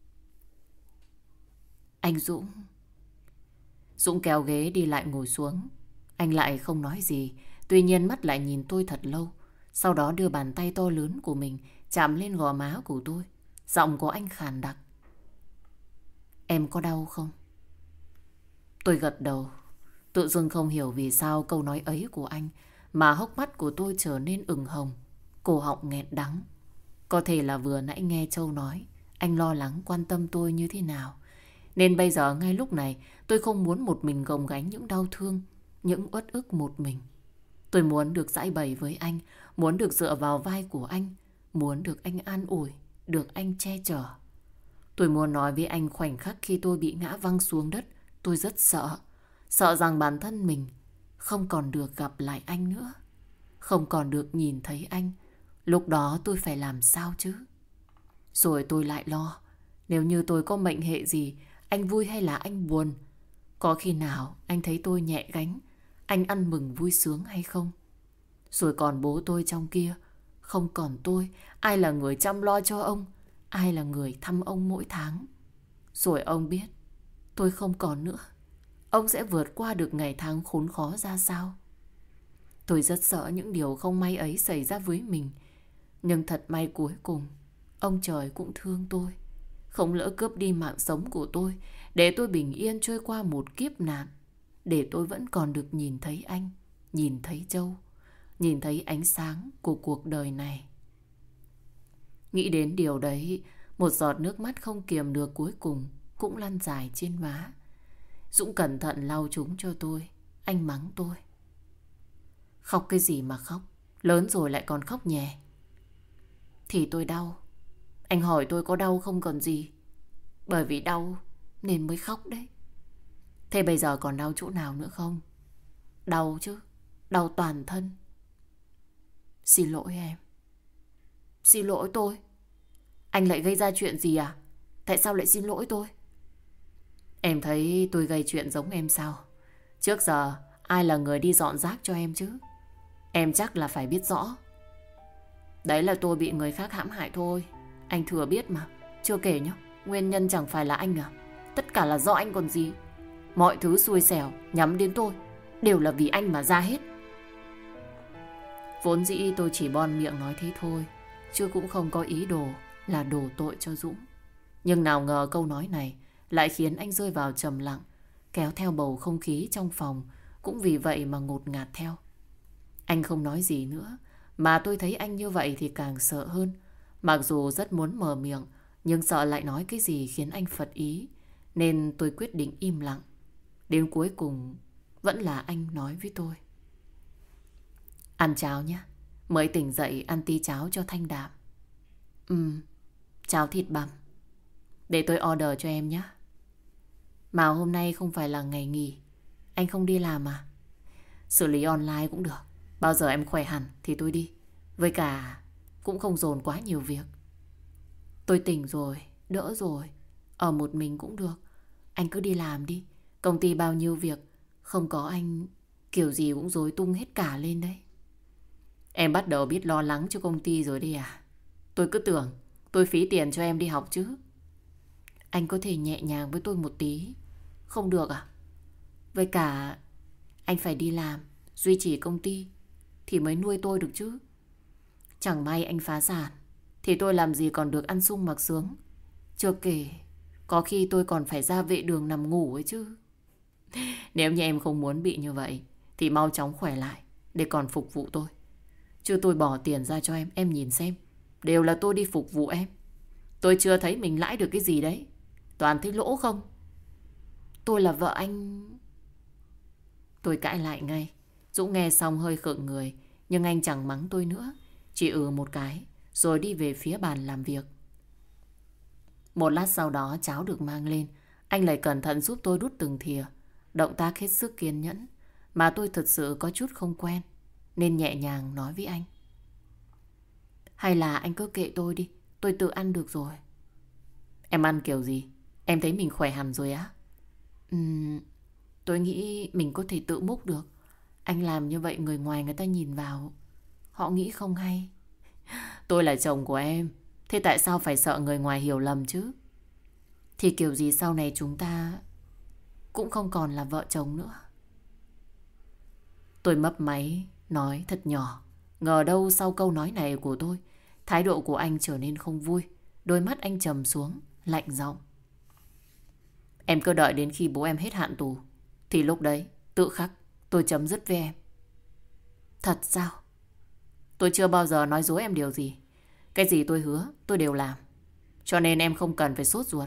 Anh Dũng. Dũng kéo ghế đi lại ngồi xuống. Anh lại không nói gì, tuy nhiên mắt lại nhìn tôi thật lâu. Sau đó đưa bàn tay to lớn của mình chạm lên gò má của tôi. Giọng của anh khàn đặc. Em có đau không? Tôi gật đầu. Tự dưng không hiểu vì sao câu nói ấy của anh mà hốc mắt của tôi trở nên ửng hồng, cổ họng nghẹn đắng. Có thể là vừa nãy nghe Châu nói anh lo lắng quan tâm tôi như thế nào, nên bây giờ ngay lúc này tôi không muốn một mình gồng gánh những đau thương, những uất ức một mình. Tôi muốn được giãi bày với anh, muốn được dựa vào vai của anh, muốn được anh an ủi, được anh che chở. Tôi muốn nói với anh khoảnh khắc khi tôi bị ngã văng xuống đất, tôi rất sợ. Sợ rằng bản thân mình không còn được gặp lại anh nữa, không còn được nhìn thấy anh. Lúc đó tôi phải làm sao chứ? Rồi tôi lại lo, nếu như tôi có mệnh hệ gì, anh vui hay là anh buồn, Có khi nào anh thấy tôi nhẹ gánh, anh ăn mừng vui sướng hay không? Rồi còn bố tôi trong kia, không còn tôi, ai là người chăm lo cho ông, ai là người thăm ông mỗi tháng. Rồi ông biết tôi không còn nữa, ông sẽ vượt qua được ngày tháng khốn khó ra sao? Tôi rất sợ những điều không may ấy xảy ra với mình. Nhưng thật may cuối cùng ông trời cũng thương tôi, không lỡ cướp đi mạng sống của tôi, để tôi bình yên trôi qua một kiếp nạn, để tôi vẫn còn được nhìn thấy anh, nhìn thấy Châu, nhìn thấy ánh sáng của cuộc đời này. Nghĩ đến điều đấy, một giọt nước mắt không kiềm được cuối cùng cũng lăn dài trên má. Dũng cẩn thận lau chúng cho tôi. Anh mắng tôi: khóc cái gì mà khóc, lớn rồi lại còn khóc nhè. Thì tôi đau. Anh hỏi tôi có đau không còn gì. Bởi vì đau nên mới khóc đấy. Thế bây giờ còn đau chỗ nào nữa không? Đau chứ, đau toàn thân. Xin lỗi em. Xin lỗi tôi? Anh lại gây ra chuyện gì à? Tại sao lại xin lỗi tôi? Em thấy tôi gây chuyện giống em sao? Trước giờ ai là người đi dọn rác cho em chứ? Em chắc là phải biết rõ. Đấy là tôi bị người khác hãm hại thôi. Anh thừa biết mà. Chưa kể nhá, nguyên nhân chẳng phải là anh à? Tất cả là do anh còn gì. Mọi thứ xui xẻo nhắm đến tôi đều là vì anh mà ra hết. Vốn dĩ tôi chỉ bon miệng nói thế thôi, chứ cũng không có ý đồ là đổ tội cho Dũng. Nhưng nào ngờ câu nói này lại khiến anh rơi vào trầm lặng, kéo theo bầu không khí trong phòng cũng vì vậy mà ngột ngạt theo. Anh không nói gì nữa, mà tôi thấy anh như vậy thì càng sợ hơn. Mặc dù rất muốn mở miệng, nhưng sợ lại nói cái gì khiến anh phật ý, nên tôi quyết định im lặng. Đến cuối cùng vẫn là anh nói với tôi: ăn cháo nhé, mới tỉnh dậy ăn tí cháo cho thanh đạm. Cháo thịt bằm. Để tôi order cho em nhé. Mà hôm nay không phải là ngày nghỉ, anh không đi làm à? Xử lý online cũng được. Bao giờ em khỏe hẳn thì tôi đi. Với cả cũng không dồn quá nhiều việc. Tôi tỉnh rồi, đỡ rồi. Ở một mình cũng được. Anh cứ đi làm đi. Công ty bao nhiêu việc, không có anh kiểu gì cũng rối tung hết cả lên đấy. Em bắt đầu biết lo lắng cho công ty rồi đi à? Tôi cứ tưởng tôi phí tiền cho em đi học chứ. Anh có thể nhẹ nhàng với tôi một tí không được à? Với cả anh phải đi làm, duy trì công ty thì mới nuôi tôi được chứ. Chẳng may anh phá sản thì tôi làm gì còn được ăn sung mặc sướng. Chưa kể có khi tôi còn phải ra vệ đường nằm ngủ ấy chứ. Nếu như em không muốn bị như vậy thì mau chóng khỏe lại để còn phục vụ tôi. Chứ tôi bỏ tiền ra cho em nhìn xem, đều là tôi đi phục vụ em. Tôi chưa thấy mình lãi được cái gì đấy, toàn thấy lỗ không. Tôi là vợ anh. Tôi cãi lại ngay. Dũng nghe xong hơi khựng người, nhưng anh chẳng mắng tôi nữa, chỉ một cái rồi đi về phía bàn làm việc. Một lát sau đó cháo được mang lên, anh lại cẩn thận giúp tôi đút từng thìa, động tác hết sức kiên nhẫn, mà tôi thật sự có chút không quen, nên nhẹ nhàng nói với anh: hay là anh cứ kệ tôi đi, tôi tự ăn được rồi. Em ăn kiểu gì? Em thấy mình khỏe hẳn rồi á? Tôi nghĩ mình có thể tự múc được. Anh làm như vậy người ngoài người ta nhìn vào, họ nghĩ không hay. Tôi là chồng của em, thế tại sao phải sợ người ngoài hiểu lầm chứ? Thì kiểu gì sau này chúng ta cũng không còn là vợ chồng nữa. Tôi mấp máy nói thật nhỏ. Ngờ đâu sau câu nói này của tôi, thái độ của anh trở nên không vui. Đôi mắt anh trầm xuống, lạnh giọng: em cứ đợi đến khi bố em hết hạn tù, thì lúc đấy tự khắc tôi chấm dứt với em. Thật sao? Tôi chưa bao giờ nói dối em điều gì. Cái gì tôi hứa tôi đều làm, cho nên em không cần phải sốt ruột.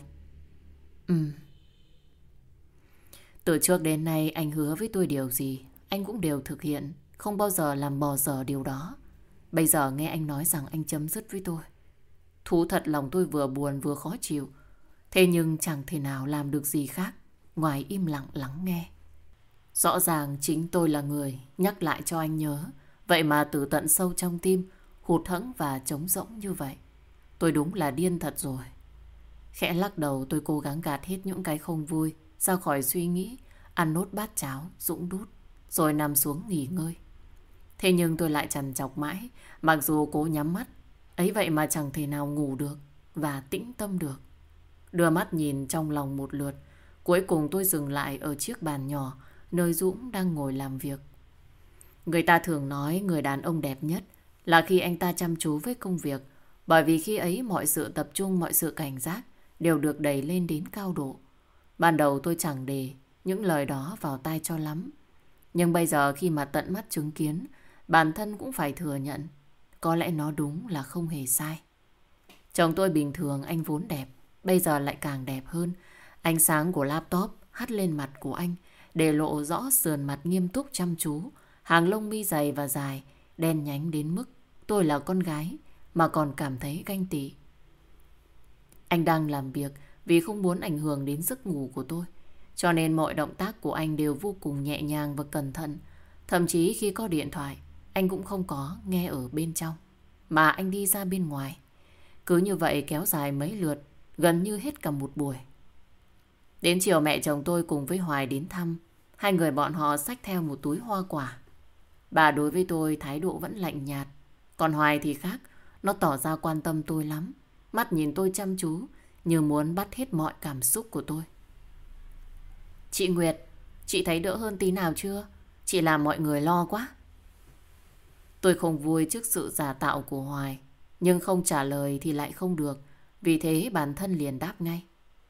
Từ trước đến nay anh hứa với tôi điều gì anh cũng đều thực hiện, không bao giờ làm bỏ dở điều đó. Bây giờ nghe anh nói rằng anh chấm dứt với tôi, thú thật lòng tôi vừa buồn vừa khó chịu. Thế nhưng chẳng thể nào làm được gì khác ngoài im lặng lắng nghe. Rõ ràng chính tôi là người nhắc lại cho anh nhớ, vậy mà từ tận sâu trong tim hụt hẫng và trống rỗng như vậy. Tôi đúng là điên thật rồi. Khẽ lắc đầu, tôi cố gắng gạt hết những cái không vui ra khỏi suy nghĩ, ăn nốt bát cháo Dũng đút, rồi nằm xuống nghỉ ngơi. Thế nhưng tôi lại trằn trọc mãi, mặc dù cố nhắm mắt, ấy vậy mà chẳng thể nào ngủ được và tĩnh tâm được. Đưa mắt nhìn trong lòng một lượt, cuối cùng tôi dừng lại ở chiếc bàn nhỏ nơi Dũng đang ngồi làm việc. Người ta thường nói người đàn ông đẹp nhất là khi anh ta chăm chú với công việc, bởi vì khi ấy mọi sự tập trung, mọi sự cảnh giác đều được đẩy lên đến cao độ. Ban đầu tôi chẳng để những lời đó vào tai cho lắm. Nhưng bây giờ khi mà tận mắt chứng kiến, bản thân cũng phải thừa nhận, có lẽ nó đúng là không hề sai. Chồng tôi bình thường anh vốn đẹp, bây giờ lại càng đẹp hơn. Ánh sáng của laptop hắt lên mặt của anh, để lộ rõ sườn mặt nghiêm túc chăm chú, hàng lông mi dày và dài, đen nhánh đến mức tôi là con gái mà còn cảm thấy ganh tị. Anh đang làm việc vì không muốn ảnh hưởng đến giấc ngủ của tôi, cho nên mọi động tác của anh đều vô cùng nhẹ nhàng và cẩn thận. Thậm chí khi có điện thoại, anh cũng không có nghe ở bên trong, mà anh đi ra bên ngoài. Cứ như vậy kéo dài mấy lượt, gần như hết cả một buổi. Đến chiều mẹ chồng tôi cùng với Hoài đến thăm. Hai người bọn họ xách theo một túi hoa quả. Bà đối với tôi thái độ vẫn lạnh nhạt. Còn Hoài thì khác, nó tỏ ra quan tâm tôi lắm. Mắt nhìn tôi chăm chú, như muốn bắt hết mọi cảm xúc của tôi. Chị Nguyệt, chị thấy đỡ hơn tí nào chưa? Chị làm mọi người lo quá. Tôi không vui trước sự giả tạo của Hoài, nhưng không trả lời thì lại không được. Vì thế bản thân liền đáp ngay.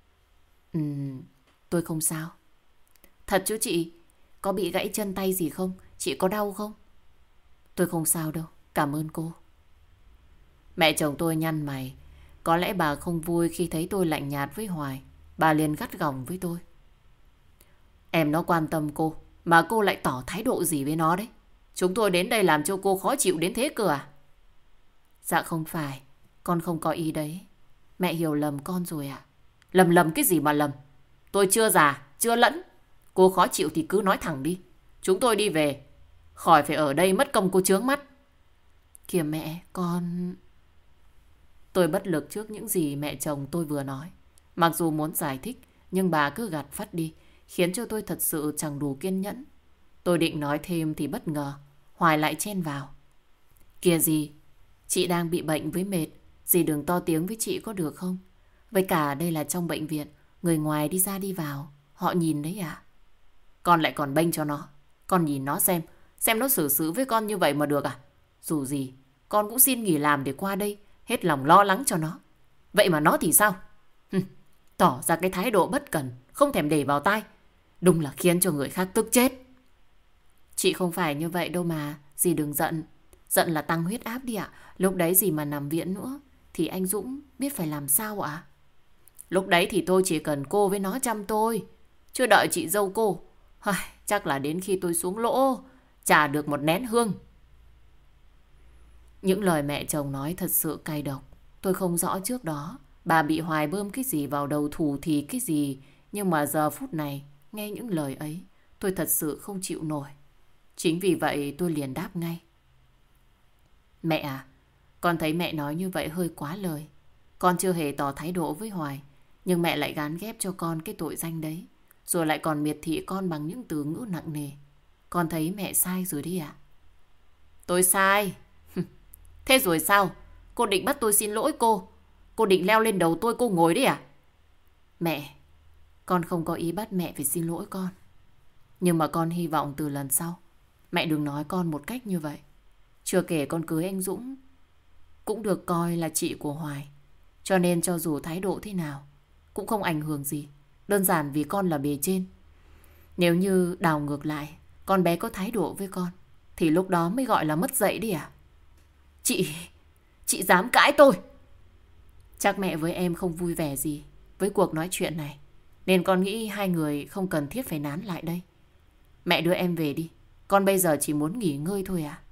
Tôi không sao. Thật chứ chị? Có bị gãy chân tay gì không? Chị có đau không? Tôi không sao đâu, cảm ơn cô. Mẹ chồng tôi nhăn mày. Có lẽ bà không vui khi thấy tôi lạnh nhạt với Hoài. Bà liền gắt gỏng với tôi. Em nó quan tâm cô, mà cô lại tỏ thái độ gì với nó đấy? Chúng tôi đến đây làm cho cô khó chịu đến thế cơ à? Dạ không phải, con không có ý đấy. Mẹ hiểu lầm con rồi à? Lầm cái gì mà lầm? Tôi chưa già, chưa lẫn. Cô khó chịu thì cứ nói thẳng đi. Chúng tôi đi về, khỏi phải ở đây mất công cô chướng mắt. Kìa mẹ, con... Tôi bất lực trước những gì mẹ chồng tôi vừa nói. Mặc dù muốn giải thích, nhưng bà cứ gạt phắt đi, khiến cho tôi thật sự chẳng đủ kiên nhẫn. Tôi định nói thêm thì bất ngờ Hoài lại chen vào. Kìa dì, chị đang bị bệnh với mệt, dì đừng to tiếng với chị có được không? Với cả đây là trong bệnh viện, người ngoài đi ra đi vào, họ nhìn đấy à? Con lại còn bênh cho nó. Con nhìn nó xem nó xử sự với con như vậy mà được à? Dù gì, con cũng xin nghỉ làm để qua đây, hết lòng lo lắng cho nó. Vậy mà nó thì sao? Tỏ ra cái thái độ bất cẩn, không thèm để vào tai. Đúng là khiến cho người khác tức chết. Chị không phải như vậy đâu mà, dì đừng giận. Giận là tăng huyết áp đi ạ. Lúc đấy dì mà nằm viện nữa thì anh Dũng biết phải làm sao ạ? Lúc đấy thì tôi chỉ cần cô với nó chăm tôi, chưa đợi chị dâu cô. Chắc là đến khi tôi xuống lỗ, trả được một nén hương. Những lời mẹ chồng nói thật sự cay độc. Tôi không rõ trước đó bà bị Hoài bơm cái gì vào đầu, thủ thì cái gì. Nhưng mà giờ phút này, nghe những lời ấy, tôi thật sự không chịu nổi. Chính vì vậy tôi liền đáp ngay. Mẹ à, con thấy mẹ nói như vậy hơi quá lời. Con chưa hề tỏ thái độ với Hoài, nhưng mẹ lại gán ghép cho con cái tội danh đấy, rồi lại còn miệt thị con bằng những từ ngữ nặng nề. Con thấy mẹ sai rồi đi ạ. Tôi sai? Thế rồi sao? Cô định bắt tôi xin lỗi cô? Cô định leo lên đầu tôi cô ngồi đấy à? Mẹ, con không có ý bắt mẹ phải xin lỗi con. Nhưng mà con hy vọng từ lần sau mẹ đừng nói con một cách như vậy. Chưa kể con cưới anh Dũng cũng được coi là chị của Hoài, cho nên cho dù thái độ thế nào cũng không ảnh hưởng gì. Đơn giản vì con là bề trên. Nếu như đảo ngược lại, con bé có thái độ với con, thì lúc đó mới gọi là mất dạy đi à? Chị dám cãi tôi? Chắc mẹ với em không vui vẻ gì với cuộc nói chuyện này, nên con nghĩ hai người không cần thiết phải nán lại đây. Mẹ đưa em về đi, con bây giờ chỉ muốn nghỉ ngơi thôi à?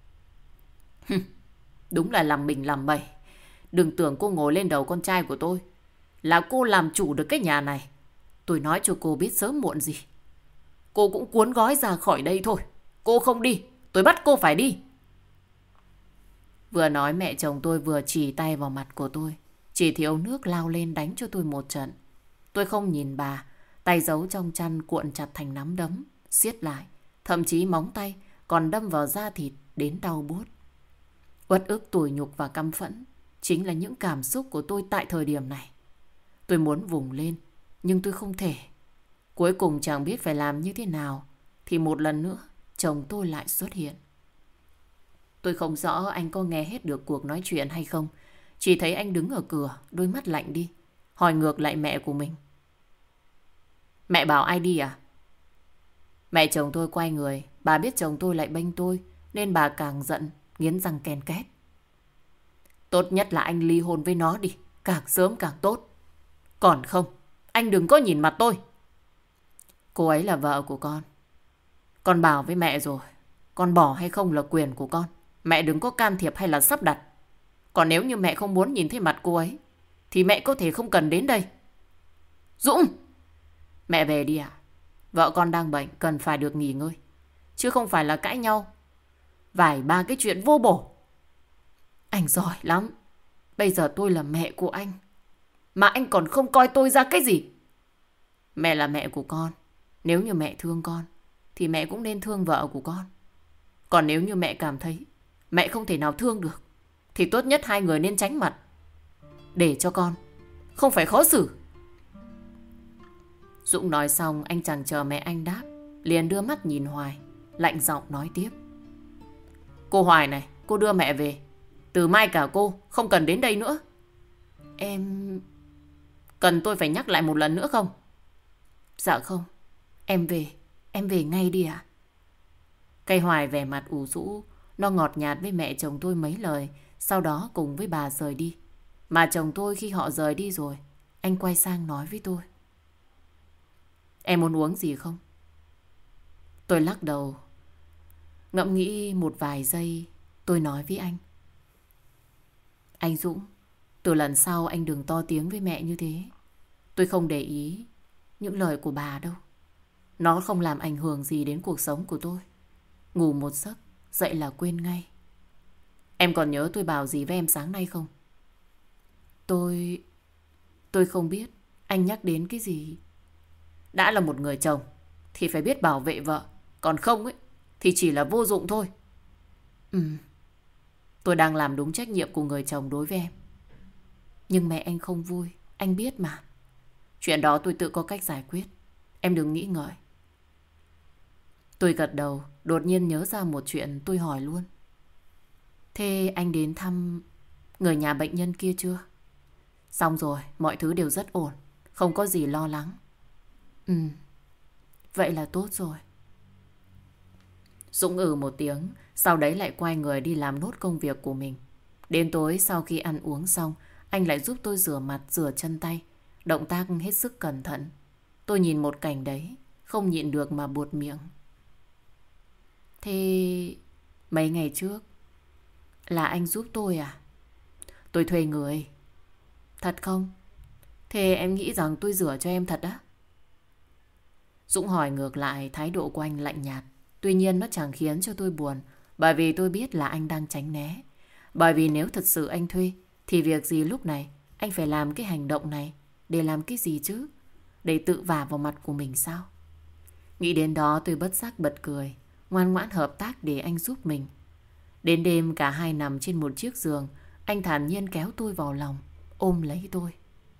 Đúng là làm mình làm bậy. Đừng tưởng cô ngồi lên đầu con trai của tôi là cô làm chủ được cái nhà này. Tôi nói cho cô biết sớm muộn gì cô cũng cuốn gói ra khỏi đây thôi. Cô không đi, tôi bắt cô phải đi. Vừa nói mẹ chồng tôi vừa chỉ tay vào mặt của tôi, chỉ thiếu nước lao lên đánh cho tôi một trận. Tôi không nhìn bà, tay Tay giấu trong chăn cuộn chặt thành nắm đấm, siết lại. Thậm chí móng tay còn đâm vào da thịt đến đau buốt. Uất ức, tủi nhục và căm phẫn chính là những cảm xúc của tôi tại thời điểm này. Tôi muốn vùng lên, nhưng tôi không thể. Cuối cùng chẳng biết phải làm như thế nào, thì một lần nữa chồng tôi lại xuất hiện. Tôi không rõ anh có nghe hết được cuộc nói chuyện hay không. Chỉ thấy anh đứng ở cửa, đôi mắt lạnh đi, hỏi ngược lại mẹ của mình. Mẹ bảo ai đi à? Mẹ chồng tôi quay người. Bà biết chồng tôi lại bênh tôi, nên bà càng giận, nghiến răng ken két. Tốt nhất là anh ly hôn với nó đi, càng sớm càng tốt. Còn không, anh đừng có nhìn mặt tôi. Cô ấy là vợ của con. Con bảo với mẹ rồi, con bỏ hay không là quyền của con. Mẹ đừng có can thiệp hay là sắp đặt. Còn nếu như mẹ không muốn nhìn thấy mặt cô ấy, thì mẹ có thể không cần đến đây. Dũng! Mẹ về đi ạ. Vợ con đang bệnh, cần phải được nghỉ ngơi, chứ không phải là cãi nhau vài ba cái chuyện vô bổ. Anh giỏi lắm. Bây giờ tôi là mẹ của anh, mà anh còn không coi tôi ra cái gì. Mẹ là mẹ của con. Nếu như mẹ thương con, thì mẹ cũng nên thương vợ của con. Còn nếu như mẹ cảm thấy mẹ không thể nào thương được, thì tốt nhất hai người nên tránh mặt, để cho con không phải khó xử. Dũng nói xong, anh chẳng chờ mẹ anh đáp, liền đưa mắt nhìn Hoài, lạnh giọng nói tiếp. Cô Hoài này, cô đưa mẹ về. Từ mai cả cô không cần đến đây nữa. Em... Cần tôi phải nhắc lại một lần nữa không? Dạ không. Em về ngay đi ạ. Cây Hoài vẻ mặt ủ rũ. Nó ngọt nhạt với mẹ chồng tôi mấy lời, sau đó cùng với bà rời đi. Mà chồng tôi khi họ rời đi rồi, anh quay sang nói với tôi. Em muốn uống gì không? Tôi lắc đầu. Ngẫm nghĩ một vài giây, tôi nói với anh. Anh Dũng, từ lần sau anh đừng to tiếng với mẹ như thế. Tôi không để ý những lời của bà đâu. Nó không làm ảnh hưởng gì đến cuộc sống của tôi. Ngủ một giấc, dậy là quên ngay. Em còn nhớ tôi bảo gì với em sáng nay không? Tôi không biết anh nhắc đến cái gì. Đã là một người chồng thì phải biết bảo vệ vợ. Còn không ấy thì chỉ là vô dụng thôi. Tôi đang làm đúng trách nhiệm của người chồng đối với em. Nhưng mẹ anh không vui, anh biết mà. Chuyện đó tôi tự có cách giải quyết. Em đừng nghĩ ngợi. Tôi gật đầu, đột nhiên nhớ ra một chuyện, tôi hỏi luôn. Thế anh đến thăm người nhà bệnh nhân kia chưa? Xong rồi, mọi thứ đều rất ổn, không có gì lo lắng. Vậy là tốt rồi. Dũng một tiếng, sau đấy lại quay người đi làm nốt công việc của mình. Đến tối sau khi ăn uống xong, anh lại giúp tôi rửa mặt, rửa chân tay. Động tác hết sức cẩn thận. Tôi nhìn một cảnh đấy, không nhịn được mà buột miệng. Thế mấy ngày trước là anh giúp tôi à? Tôi thuê người. Thật không? Thế em nghĩ rằng tôi rửa cho em thật á? Dũng hỏi ngược lại, thái độ của anh lạnh nhạt. Tuy nhiên nó chẳng khiến cho tôi buồn, bởi vì tôi biết là anh đang tránh né. Bởi vì nếu thật sự anh thuê, thì việc gì lúc này anh phải làm cái hành động này? Để làm cái gì chứ? Để tự vả vào mặt của mình sao? Nghĩ đến đó tôi bất giác bật cười, ngoan ngoãn hợp tác để anh giúp mình. Đến đêm cả hai nằm trên một chiếc giường, anh thản nhiên kéo tôi vào lòng, ôm lấy tôi.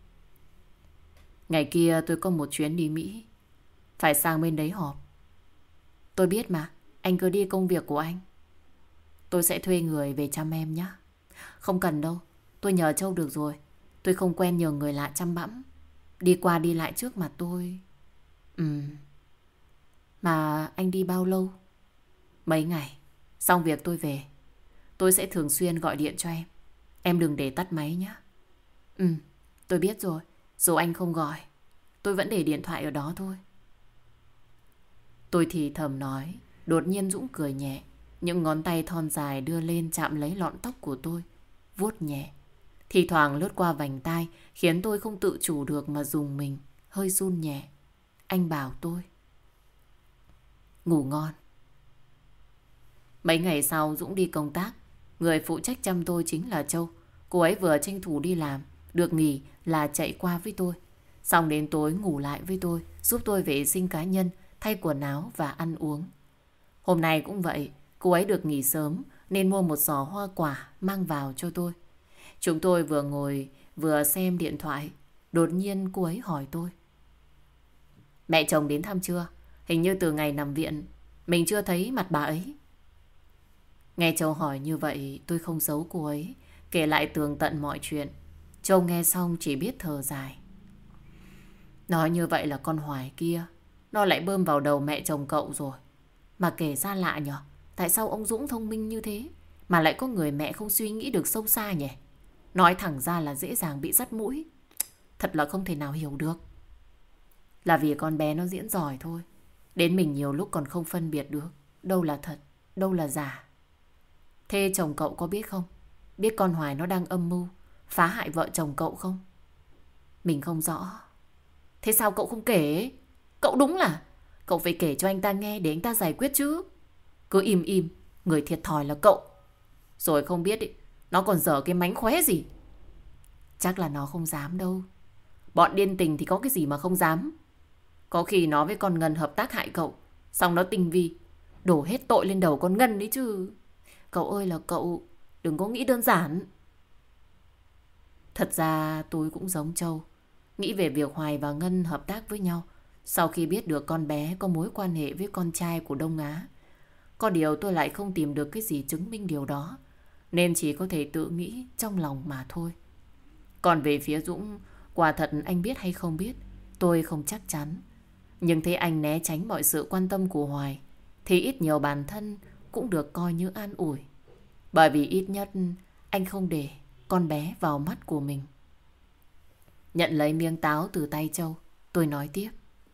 Ngày kia tôi có một chuyến đi Mỹ, phải sang bên đấy họp. Tôi biết mà, anh cứ đi công việc của anh. Tôi sẽ thuê người về chăm em nhé. Không cần đâu, tôi nhờ Châu được rồi. Tôi không quen nhờ người lạ chăm bẵm, đi qua đi lại trước mặt tôi. Mà anh đi bao lâu? Mấy ngày, xong việc tôi về. Tôi sẽ thường xuyên gọi điện cho em. Em đừng để tắt máy nhé. Tôi biết rồi. Dù anh không gọi, tôi vẫn để điện thoại ở đó thôi. Tôi thì thầm nói. Đột nhiên Dũng cười nhẹ. Những ngón tay thon dài đưa lên chạm lấy lọn tóc của tôi, vuốt nhẹ. Thì thoảng lướt qua vành tai, khiến tôi không tự chủ được mà rùng mình, hơi run nhẹ. Anh bảo tôi ngủ ngon. Mấy ngày sau Dũng đi công tác. Người phụ trách chăm tôi chính là Châu. Cô ấy vừa tranh thủ đi làm, được nghỉ là chạy qua với tôi. Xong đến tối ngủ lại với tôi, giúp tôi vệ sinh cá nhân, thay quần áo và ăn uống. Hôm nay cũng vậy, cô ấy được nghỉ sớm nên mua một giỏ hoa quả mang vào cho tôi. Chúng tôi vừa ngồi vừa xem điện thoại. Đột nhiên cô ấy hỏi tôi: Mẹ chồng đến thăm chưa? Hình như từ ngày nằm viện mình chưa thấy mặt bà ấy. Nghe Châu hỏi như vậy, tôi không giấu cô ấy, kể lại tường tận mọi chuyện. Châu nghe xong chỉ biết thở dài. Nói như vậy là con Hoài kia nó lại bơm vào đầu mẹ chồng cậu rồi. Mà kể ra lạ nhở, tại sao ông Dũng thông minh như thế mà lại có người mẹ không suy nghĩ được sâu xa nhỉ? Nói thẳng ra là dễ dàng bị dắt mũi. Thật là không thể nào hiểu được. Là vì con bé nó diễn giỏi thôi. Đến mình nhiều lúc còn không phân biệt được đâu là thật, đâu là giả. Thế chồng cậu có biết không? Biết con Hoài nó đang âm mưu phá hại vợ chồng cậu không? Mình không rõ. Thế sao cậu không kể? Cậu đúng là cậu phải kể cho anh ta nghe để anh ta giải quyết chứ. Cứ im im, người thiệt thòi là cậu. Rồi không biết ý, nó còn dở cái mánh khóe gì. Chắc là nó không dám đâu. Bọn điên tình thì có cái gì mà không dám. Có khi nó với con Ngân hợp tác hại cậu, xong nó tinh vi đổ hết tội lên đầu con Ngân đấy chứ. Cậu ơi là cậu, đừng có nghĩ đơn giản. Thật ra tôi cũng giống Châu, nghĩ về việc Hoài và Ngân hợp tác với nhau sau khi biết được con bé có mối quan hệ với con trai của Đông Á. Có điều tôi lại không tìm được cái gì chứng minh điều đó, nên chỉ có thể tự nghĩ trong lòng mà thôi. Còn về phía Dũng, quả thật anh biết hay không biết, tôi không chắc chắn. Nhưng thấy anh né tránh mọi sự quan tâm của Hoài, thì ít nhiều bản thân cũng được coi như an ủi. Bởi vì ít nhất anh không để con bé vào mắt của mình. Nhận lấy miếng táo từ tay Châu, tôi nói tiếp.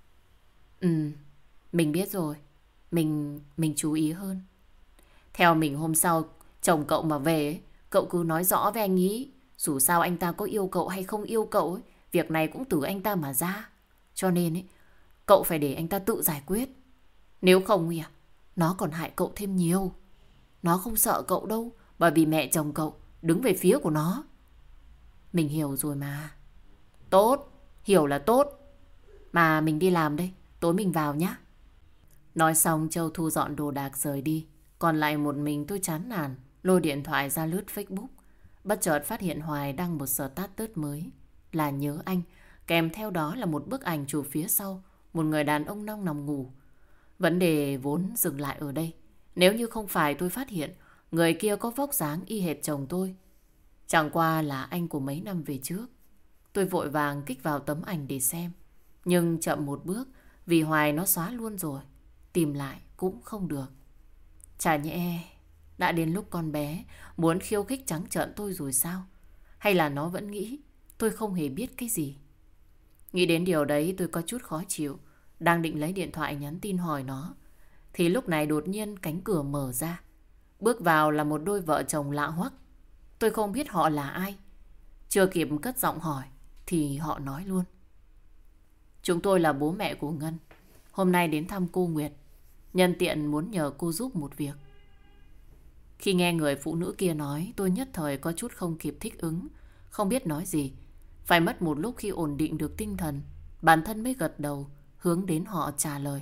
Mình biết rồi. Mình chú ý hơn. Theo mình hôm sau chồng cậu mà về ấy, cậu cứ nói rõ với anh ý. Dù sao anh ta có yêu cậu hay không yêu cậu ấy, việc này cũng từ anh ta mà ra. Cho nên ấy, cậu phải để anh ta tự giải quyết. Nếu không nó còn hại cậu thêm nhiều. Nó không sợ cậu đâu, bởi vì mẹ chồng cậu đứng về phía của nó. Mình hiểu rồi mà. Tốt, hiểu là tốt. Mà mình đi làm đây, tối mình vào nhá. Nói xong Châu thu dọn đồ đạc rời đi. Còn lại một mình tôi chán nản, lôi điện thoại ra lướt Facebook. Bất chợt phát hiện Hoài đăng một status mới là nhớ anh, kèm theo đó là một bức ảnh chụp phía sau một người đàn ông đang nằm ngủ. Vấn đề vốn dừng lại ở đây. Nếu như không phải tôi phát hiện người kia có vóc dáng y hệt chồng tôi, chẳng qua là anh của mấy năm về trước. Tôi vội vàng kích vào tấm ảnh để xem, nhưng chậm một bước vì Hoài nó xóa luôn rồi, tìm lại cũng không được. Chả nhẽ đã đến lúc con bé muốn khiêu khích trắng trợn tôi rồi sao? Hay là nó vẫn nghĩ tôi không hề biết cái gì? Nghĩ đến điều đấy tôi có chút khó chịu, đang định lấy điện thoại nhắn tin hỏi nó, thì lúc này đột nhiên cánh cửa mở ra. Bước vào là một đôi vợ chồng lạ hoắc. Tôi không biết họ là ai. Chưa kịp cất giọng hỏi thì họ nói luôn. Chúng tôi là bố mẹ của Ngân, hôm nay đến thăm cô Nguyệt, nhân tiện muốn nhờ cô giúp một việc. Khi nghe người phụ nữ kia nói, tôi nhất thời có chút không kịp thích ứng, không biết nói gì. Phải mất một lúc khi ổn định được tinh thần, bản thân mới gật đầu, hướng đến họ trả lời.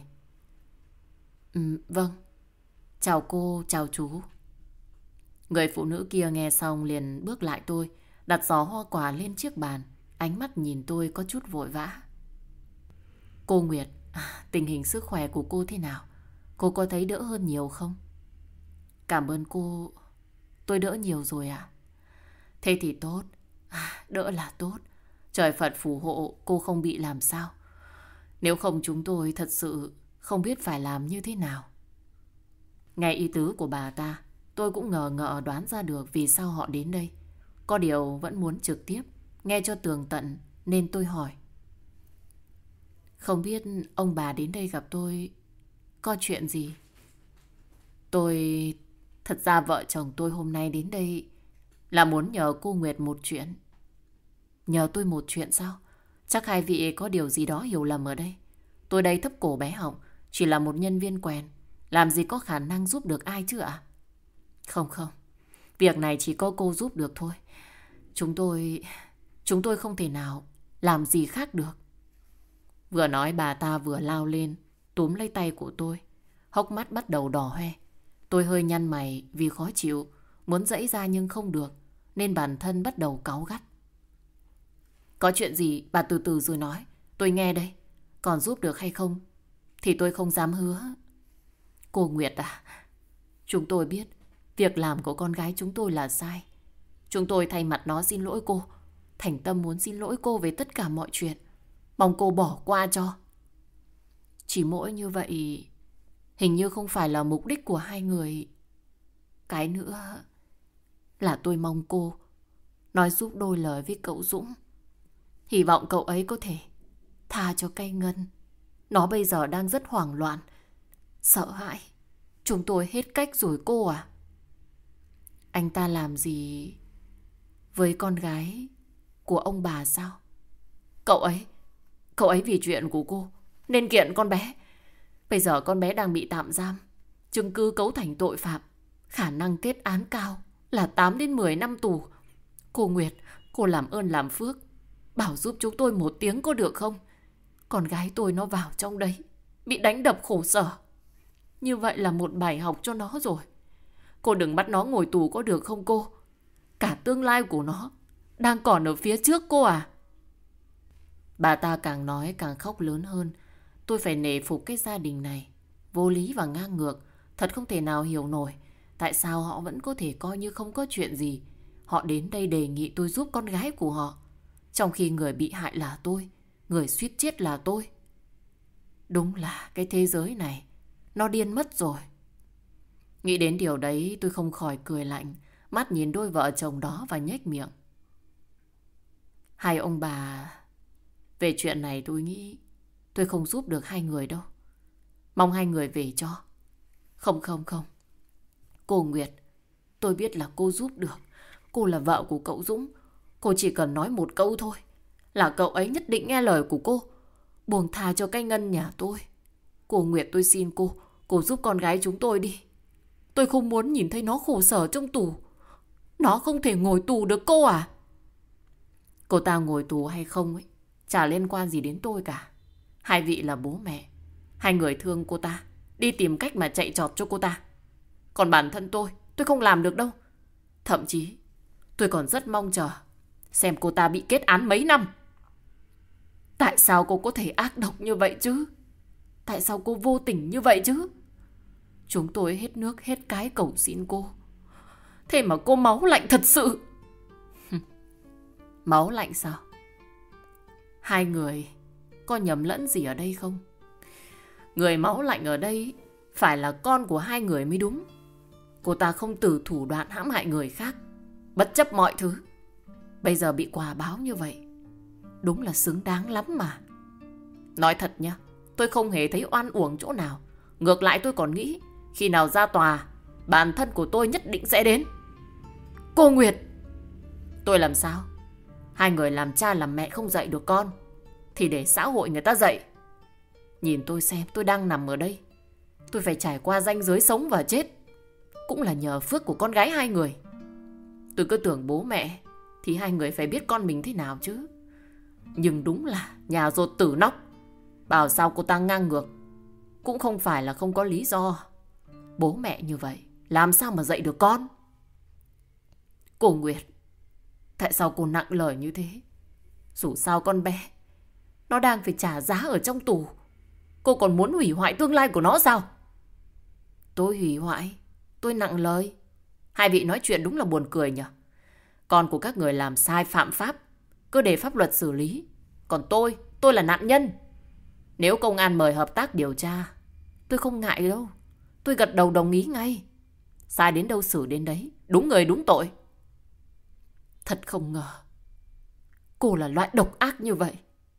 Vâng. Chào cô, chào chú. Người phụ nữ kia nghe xong liền bước lại tôi, đặt giỏ hoa quả lên chiếc bàn, ánh mắt nhìn tôi có chút vội vã. Cô Nguyệt, tình hình sức khỏe của cô thế nào? Cô có thấy đỡ hơn nhiều không? Cảm ơn cô, tôi đỡ nhiều rồi ạ. Thế thì tốt, đỡ là tốt. Trời Phật phù hộ cô không bị làm sao. Nếu không chúng tôi thật sự không biết phải làm như thế nào. Nghe ý tứ của bà ta, tôi cũng ngờ ngợ đoán ra được vì sao họ đến đây. Có điều vẫn muốn trực tiếp nghe cho tường tận nên tôi hỏi. Không biết ông bà đến đây gặp tôi có chuyện gì? Thật ra vợ chồng tôi hôm nay đến đây là muốn nhờ cô Nguyệt một chuyện. Nhờ tôi một chuyện sao? Chắc hai vị có điều gì đó hiểu lầm ở đây. Tôi đây thấp cổ bé họng, chỉ là một nhân viên quèn, làm gì có khả năng giúp được ai chứ ạ? Không, việc này chỉ có cô giúp được thôi. Chúng tôi không thể nào làm gì khác được. Vừa nói bà ta vừa lao lên, túm lấy tay của tôi. Hốc mắt bắt đầu đỏ hoe. Tôi hơi nhăn mày vì khó chịu, muốn giãy ra nhưng không được, nên bản thân bắt đầu cáu gắt. Có chuyện gì bà từ từ rồi nói, tôi nghe đây. Còn giúp được hay không thì tôi không dám hứa. Cô Nguyệt à, chúng tôi biết việc làm của con gái chúng tôi là sai. Chúng tôi thay mặt nó xin lỗi cô. Thành tâm muốn xin lỗi cô về tất cả mọi chuyện. Mong cô bỏ qua cho. Chỉ mỗi như vậy hình như không phải là mục đích của hai người. Cái nữa là tôi mong cô nói giúp đôi lời với cậu Dũng. Hy vọng cậu ấy có thể tha cho cây Ngân. Nó bây giờ đang rất hoảng loạn, sợ hãi. Chúng tôi hết cách rồi cô à. Anh ta làm gì với con gái của ông bà sao? Cậu ấy vì chuyện của cô nên kiện con bé. Bây giờ con bé đang bị tạm giam, chứng cứ cấu thành tội phạm, khả năng kết án cao là 8 đến 10 năm tù. Cô Nguyệt, cô làm ơn làm phước, bảo giúp chúng tôi một tiếng có được không? Con gái tôi nó vào trong đây, bị đánh đập khổ sở. Như vậy là một bài học cho nó rồi. Cô đừng bắt nó ngồi tù có được không cô? Cả tương lai của nó đang còn ở phía trước cô à. Bà ta càng nói càng khóc lớn hơn. Tôi phải nể phục cái gia đình này. Vô lý và ngang ngược. Thật không thể nào hiểu nổi tại sao họ vẫn có thể coi như không có chuyện gì. Họ đến đây đề nghị tôi giúp con gái của họ, trong khi người bị hại là tôi, người suýt chết là tôi. Đúng là cái thế giới này nó điên mất rồi. Nghĩ đến điều đấy tôi không khỏi cười lạnh, mắt nhìn đôi vợ chồng đó và nhếch miệng. Hai ông bà, về chuyện này tôi nghĩ tôi không giúp được hai người đâu. Mong hai người về cho. Không. Cô Nguyệt, tôi biết là cô giúp được. Cô là vợ của cậu Dũng. Cô chỉ cần nói một câu thôi là cậu ấy nhất định nghe lời của cô, buông tha cho cái Ngân nhà tôi. Cô Nguyệt, tôi xin cô giúp con gái chúng tôi đi. Tôi không muốn nhìn thấy nó khổ sở trong tù. Nó không thể ngồi tù được cô à. Cô ta ngồi tù hay không ấy chả liên quan gì đến tôi cả. Hai vị là bố mẹ, hai người thương cô ta, đi tìm cách mà chạy trọt cho cô ta. Còn bản thân tôi không làm được đâu. Thậm chí tôi còn rất mong chờ xem cô ta bị kết án mấy năm. Tại sao cô có thể ác độc như vậy chứ? Tại sao cô vô tình như vậy chứ? Chúng tôi hết nước hết cái cầu xin cô, thế mà cô máu lạnh thật sự. Máu lạnh sao? Hai người có nhầm lẫn gì ở đây không? Người máu lạnh ở đây phải là con của hai người mới đúng. Cô ta không từ thủ đoạn hãm hại người khác, bất chấp mọi thứ. Bây giờ bị quả báo như vậy, đúng là xứng đáng lắm mà. Nói thật nhá, tôi không hề thấy oan uổng chỗ nào. Ngược lại tôi còn nghĩ khi nào ra tòa, bản thân của tôi nhất định sẽ đến. Cô Nguyệt, tôi làm sao? Hai người làm cha làm mẹ không dạy được con thì để xã hội người ta dạy. Nhìn tôi xem, tôi đang nằm ở đây, tôi phải trải qua ranh giới sống và chết cũng là nhờ phước của con gái hai người. Tôi cứ tưởng bố mẹ thì hai người phải biết con mình thế nào chứ. Nhưng đúng là nhà dột tử nóc. Bảo sao cô ta ngang ngược cũng không phải là không có lý do. Bố mẹ như vậy làm sao mà dạy được con? Cô Nguyệt, tại sao cô nặng lời như thế? Dù sao con bé nó đang phải trả giá ở trong tù. Cô còn muốn hủy hoại tương lai của nó sao? Tôi hủy hoại? Tôi nặng lời? Hai vị nói chuyện đúng là buồn cười nhỉ. Con của các người làm sai phạm pháp, cứ để pháp luật xử lý. Còn tôi là nạn nhân. Nếu công an mời hợp tác điều tra, tôi không ngại đâu. Tôi gật đầu đồng ý ngay. Sai đến đâu xử đến đấy, đúng người đúng tội. Thật không ngờ cô là loại độc ác như vậy.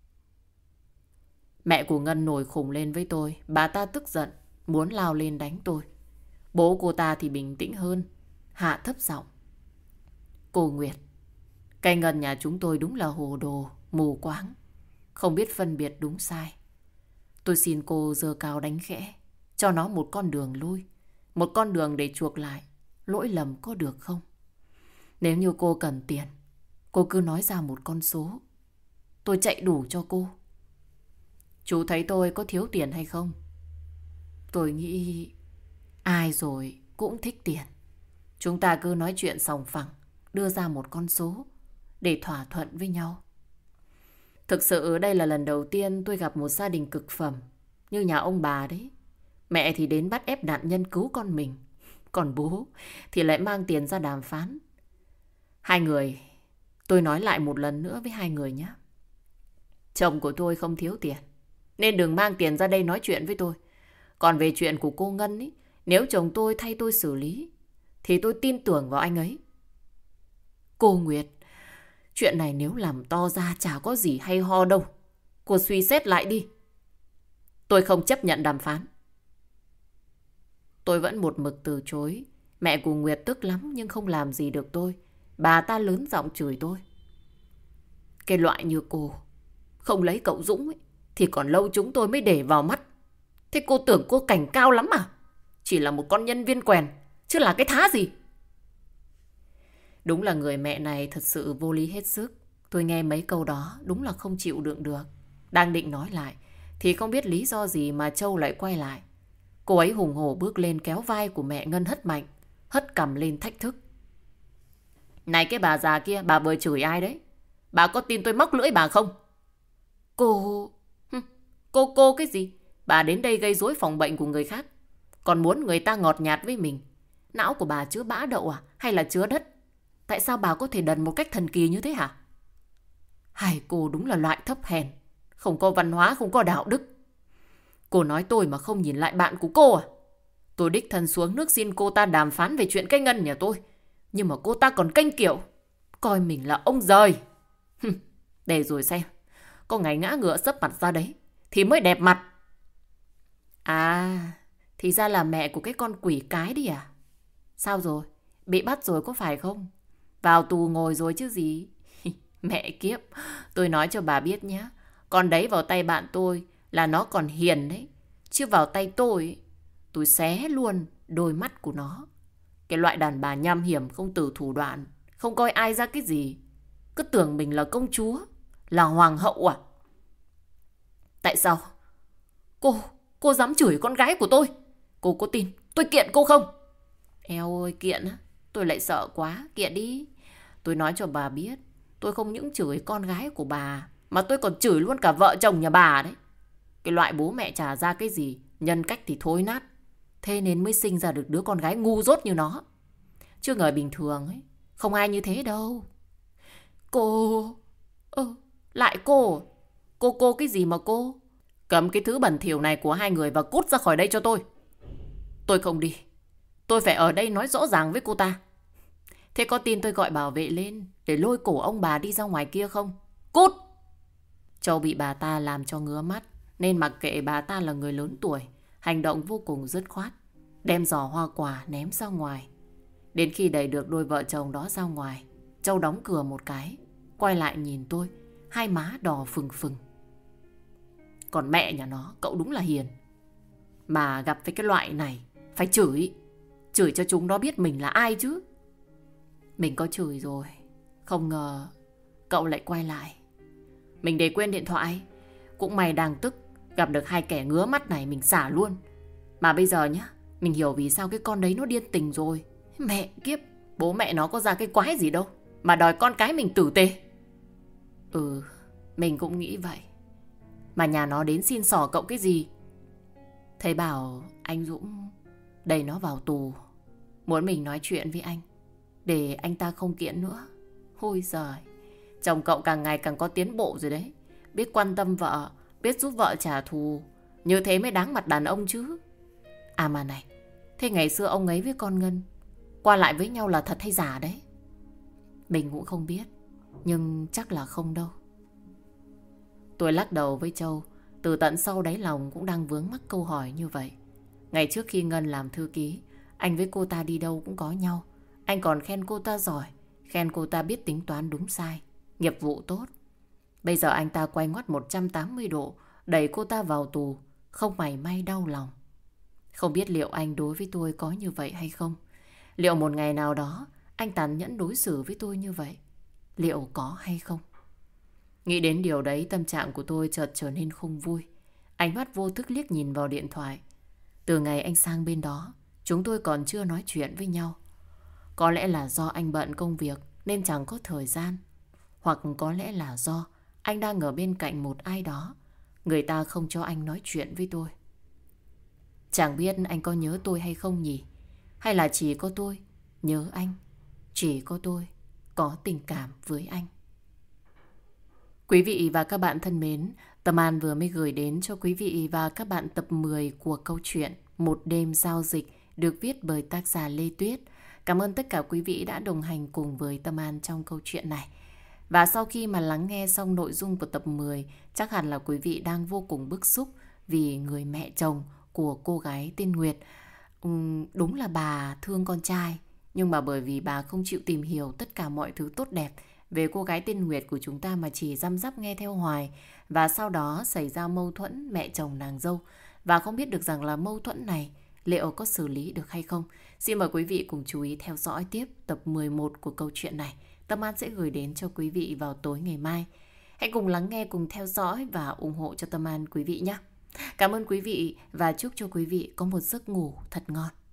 Mẹ của Ngân nổi khùng lên với tôi. Bà ta tức giận, muốn lao lên đánh tôi. Bố cô ta thì bình tĩnh hơn, hạ thấp giọng. Cô Nguyệt, cái Ngân nhà chúng tôi đúng là hồ đồ, mù quáng, không biết phân biệt đúng sai. Tôi xin cô giơ cao đánh khẽ, cho nó một con đường lui, một con đường để chuộc lại lỗi lầm có được không? Nếu như cô cần tiền, cô cứ nói ra một con số, tôi chạy đủ cho cô. Chú thấy tôi có thiếu tiền hay không? Tôi nghĩ ai rồi cũng thích tiền. Chúng ta cứ nói chuyện sòng phẳng, đưa ra một con số để thỏa thuận với nhau. Thực sự đây là lần đầu tiên tôi gặp một gia đình cực phẩm như nhà ông bà đấy. Mẹ thì đến bắt ép nạn nhân cứu con mình, còn bố thì lại mang tiền ra đàm phán. Hai người, tôi nói lại một lần nữa với hai người nhé. Chồng của tôi không thiếu tiền, nên đừng mang tiền ra đây nói chuyện với tôi. Còn về chuyện của cô Ngân ý, nếu chồng tôi thay tôi xử lý thì tôi tin tưởng vào anh ấy. Cô Nguyệt, chuyện này nếu làm to ra chả có gì hay ho đâu. Cô suy xét lại đi. Tôi không chấp nhận đàm phán. Tôi vẫn một mực từ chối. Mẹ của Nguyệt tức lắm nhưng không làm gì được tôi. Bà ta lớn giọng chửi tôi. Cái loại như cô không lấy cậu Dũng ấy, thì còn lâu chúng tôi mới để vào mắt. Thế cô tưởng cô cảnh cao lắm à? Chỉ là một con nhân viên quèn, chứ là cái thá gì. Đúng là người mẹ này thật sự vô lý hết sức. Tôi nghe mấy câu đó đúng là không chịu đựng được. Đang định nói lại thì không biết lý do gì mà Châu lại quay lại. Cô ấy hùng hổ bước lên kéo vai của mẹ Ngân hất mạnh, hất cằm lên thách thức. Này cái bà già kia, bà vừa chửi ai đấy? Bà có tin tôi móc lưỡi bà không? Cô... Cô cái gì? Bà đến đây gây rối phòng bệnh của người khác, còn muốn người ta ngọt nhạt với mình. Não của bà chứa bã đậu à? Hay là chứa đất? Tại sao bà có thể đần một cách thần kỳ như thế hả? Hai cô đúng là loại thấp hèn, không có văn hóa, không có đạo đức. Cô nói tôi mà không nhìn lại bạn của cô à? Tôi đích thân xuống nước xin cô ta đàm phán về chuyện cái Ngân nhà tôi, nhưng mà cô ta còn kênh kiểu coi mình là ông giời. Để rồi xem, có ngày ngã ngựa sấp mặt ra đấy thì mới đẹp mặt. À, thì ra là mẹ của cái con quỷ cái đi à? Sao rồi? Bị bắt rồi có phải không? Vào tù ngồi rồi chứ gì? Mẹ kiếp, tôi nói cho bà biết nhé. Con đấy vào tay bạn tôi là nó còn hiền đấy. Chứ vào tay tôi xé luôn đôi mắt của nó. Cái loại đàn bà nham hiểm không từ thủ đoạn, không coi ai ra cái gì. Cứ tưởng mình là công chúa, là hoàng hậu à? Tại sao? Cô dám chửi con gái của tôi? Cô có tin tôi kiện cô không? Eo ơi, kiện á? Tôi lại sợ quá, kiện đi. Tôi nói cho bà biết, tôi không những chửi con gái của bà, mà tôi còn chửi luôn cả vợ chồng nhà bà đấy. Cái loại bố mẹ trả ra cái gì, nhân cách thì thối nát. Thế nên mới sinh ra được đứa con gái ngu dốt như nó. Chứ người bình thường ấy, không ai như thế đâu. Cô... lại cô... Cô cái gì mà cô? Cầm cái thứ bẩn thỉu này của hai người và cút ra khỏi đây cho tôi. Tôi không đi. Tôi phải ở đây nói rõ ràng với cô ta. Thế có tin tôi gọi bảo vệ lên để lôi cổ ông bà đi ra ngoài kia không? Cút! Châu bị bà ta làm cho ngứa mắt, nên mặc kệ bà ta là người lớn tuổi, hành động vô cùng dứt khoát, đem giỏ hoa quả ném ra ngoài. Đến khi đẩy được đôi vợ chồng đó ra ngoài, Châu đóng cửa một cái, quay lại nhìn tôi, hai má đỏ phừng phừng. Còn mẹ nhà nó, cậu đúng là hiền. Mà gặp với cái loại này, phải chửi. Chửi cho chúng nó biết mình là ai chứ. Mình có chửi rồi, không ngờ cậu lại quay lại. Mình để quên điện thoại. Cũng may đang tức, gặp được hai kẻ ngứa mắt này mình xả luôn. Mà bây giờ nhá, mình hiểu vì sao cái con đấy nó điên tình rồi. Mẹ kiếp, bố mẹ nó có ra cái quái gì đâu mà đòi con cái mình tử tê. Mình cũng nghĩ vậy. Mà nhà nó đến xin xỏ cậu cái gì? Thầy bảo anh Dũng đẩy nó vào tù, muốn mình nói chuyện với anh để anh ta không kiện nữa. Ôi giời, chồng cậu càng ngày càng có tiến bộ rồi đấy. Biết quan tâm vợ, biết giúp vợ trả thù. Như thế mới đáng mặt đàn ông chứ. À mà này, thế ngày xưa ông ấy với con Ngân qua lại với nhau là thật hay giả đấy? Mình cũng không biết, nhưng chắc là không đâu. Tôi lắc đầu với Châu. Từ tận sâu đáy lòng cũng đang vướng mắc câu hỏi như vậy. Ngày trước khi Ngân làm thư ký, anh với cô ta đi đâu cũng có nhau. Anh còn khen cô ta giỏi, khen cô ta biết tính toán đúng sai, nghiệp vụ tốt. Bây giờ anh ta quay ngoắt 180 độ, đẩy cô ta vào tù, không mảy may đau lòng. Không biết liệu anh đối với tôi có như vậy hay không? Liệu một ngày nào đó anh tàn nhẫn đối xử với tôi như vậy? Liệu có hay không? Nghĩ đến điều đấy, tâm trạng của tôi chợt trở nên không vui. Ánh mắt vô thức liếc nhìn vào điện thoại. Từ ngày anh sang bên đó, chúng tôi còn chưa nói chuyện với nhau. Có lẽ là do anh bận công việc nên chẳng có thời gian. Hoặc có lẽ là do anh đang ở bên cạnh một ai đó, người ta không cho anh nói chuyện với tôi. Chẳng biết anh có nhớ tôi hay không nhỉ? Hay là chỉ có tôi nhớ anh, chỉ có tôi có tình cảm với anh. Quý vị và các bạn thân mến, Tâm An vừa mới gửi đến cho quý vị và các bạn tập 10 của câu chuyện Một đêm giao dịch được viết bởi tác giả Lê Tuyết. Cảm ơn tất cả quý vị đã đồng hành cùng với Tâm An trong câu chuyện này. Và sau khi mà lắng nghe xong nội dung của tập 10, chắc hẳn là quý vị đang vô cùng bức xúc vì người mẹ chồng của cô gái tên Nguyệt. Đúng là bà thương con trai, nhưng mà bởi vì bà không chịu tìm hiểu tất cả mọi thứ tốt đẹp về cô gái tên Nguyệt của chúng ta mà chỉ răm rắp nghe theo hoài. Và sau đó xảy ra mâu thuẫn mẹ chồng nàng dâu. Và không biết được rằng là mâu thuẫn này liệu có xử lý được hay không. Xin mời quý vị cùng chú ý theo dõi tiếp tập 11 của câu chuyện này. Tâm An sẽ gửi đến cho quý vị vào tối ngày mai. Hãy cùng lắng nghe, cùng theo dõi và ủng hộ cho Tâm An quý vị nhé. Cảm ơn quý vị và chúc cho quý vị có một giấc ngủ thật ngon.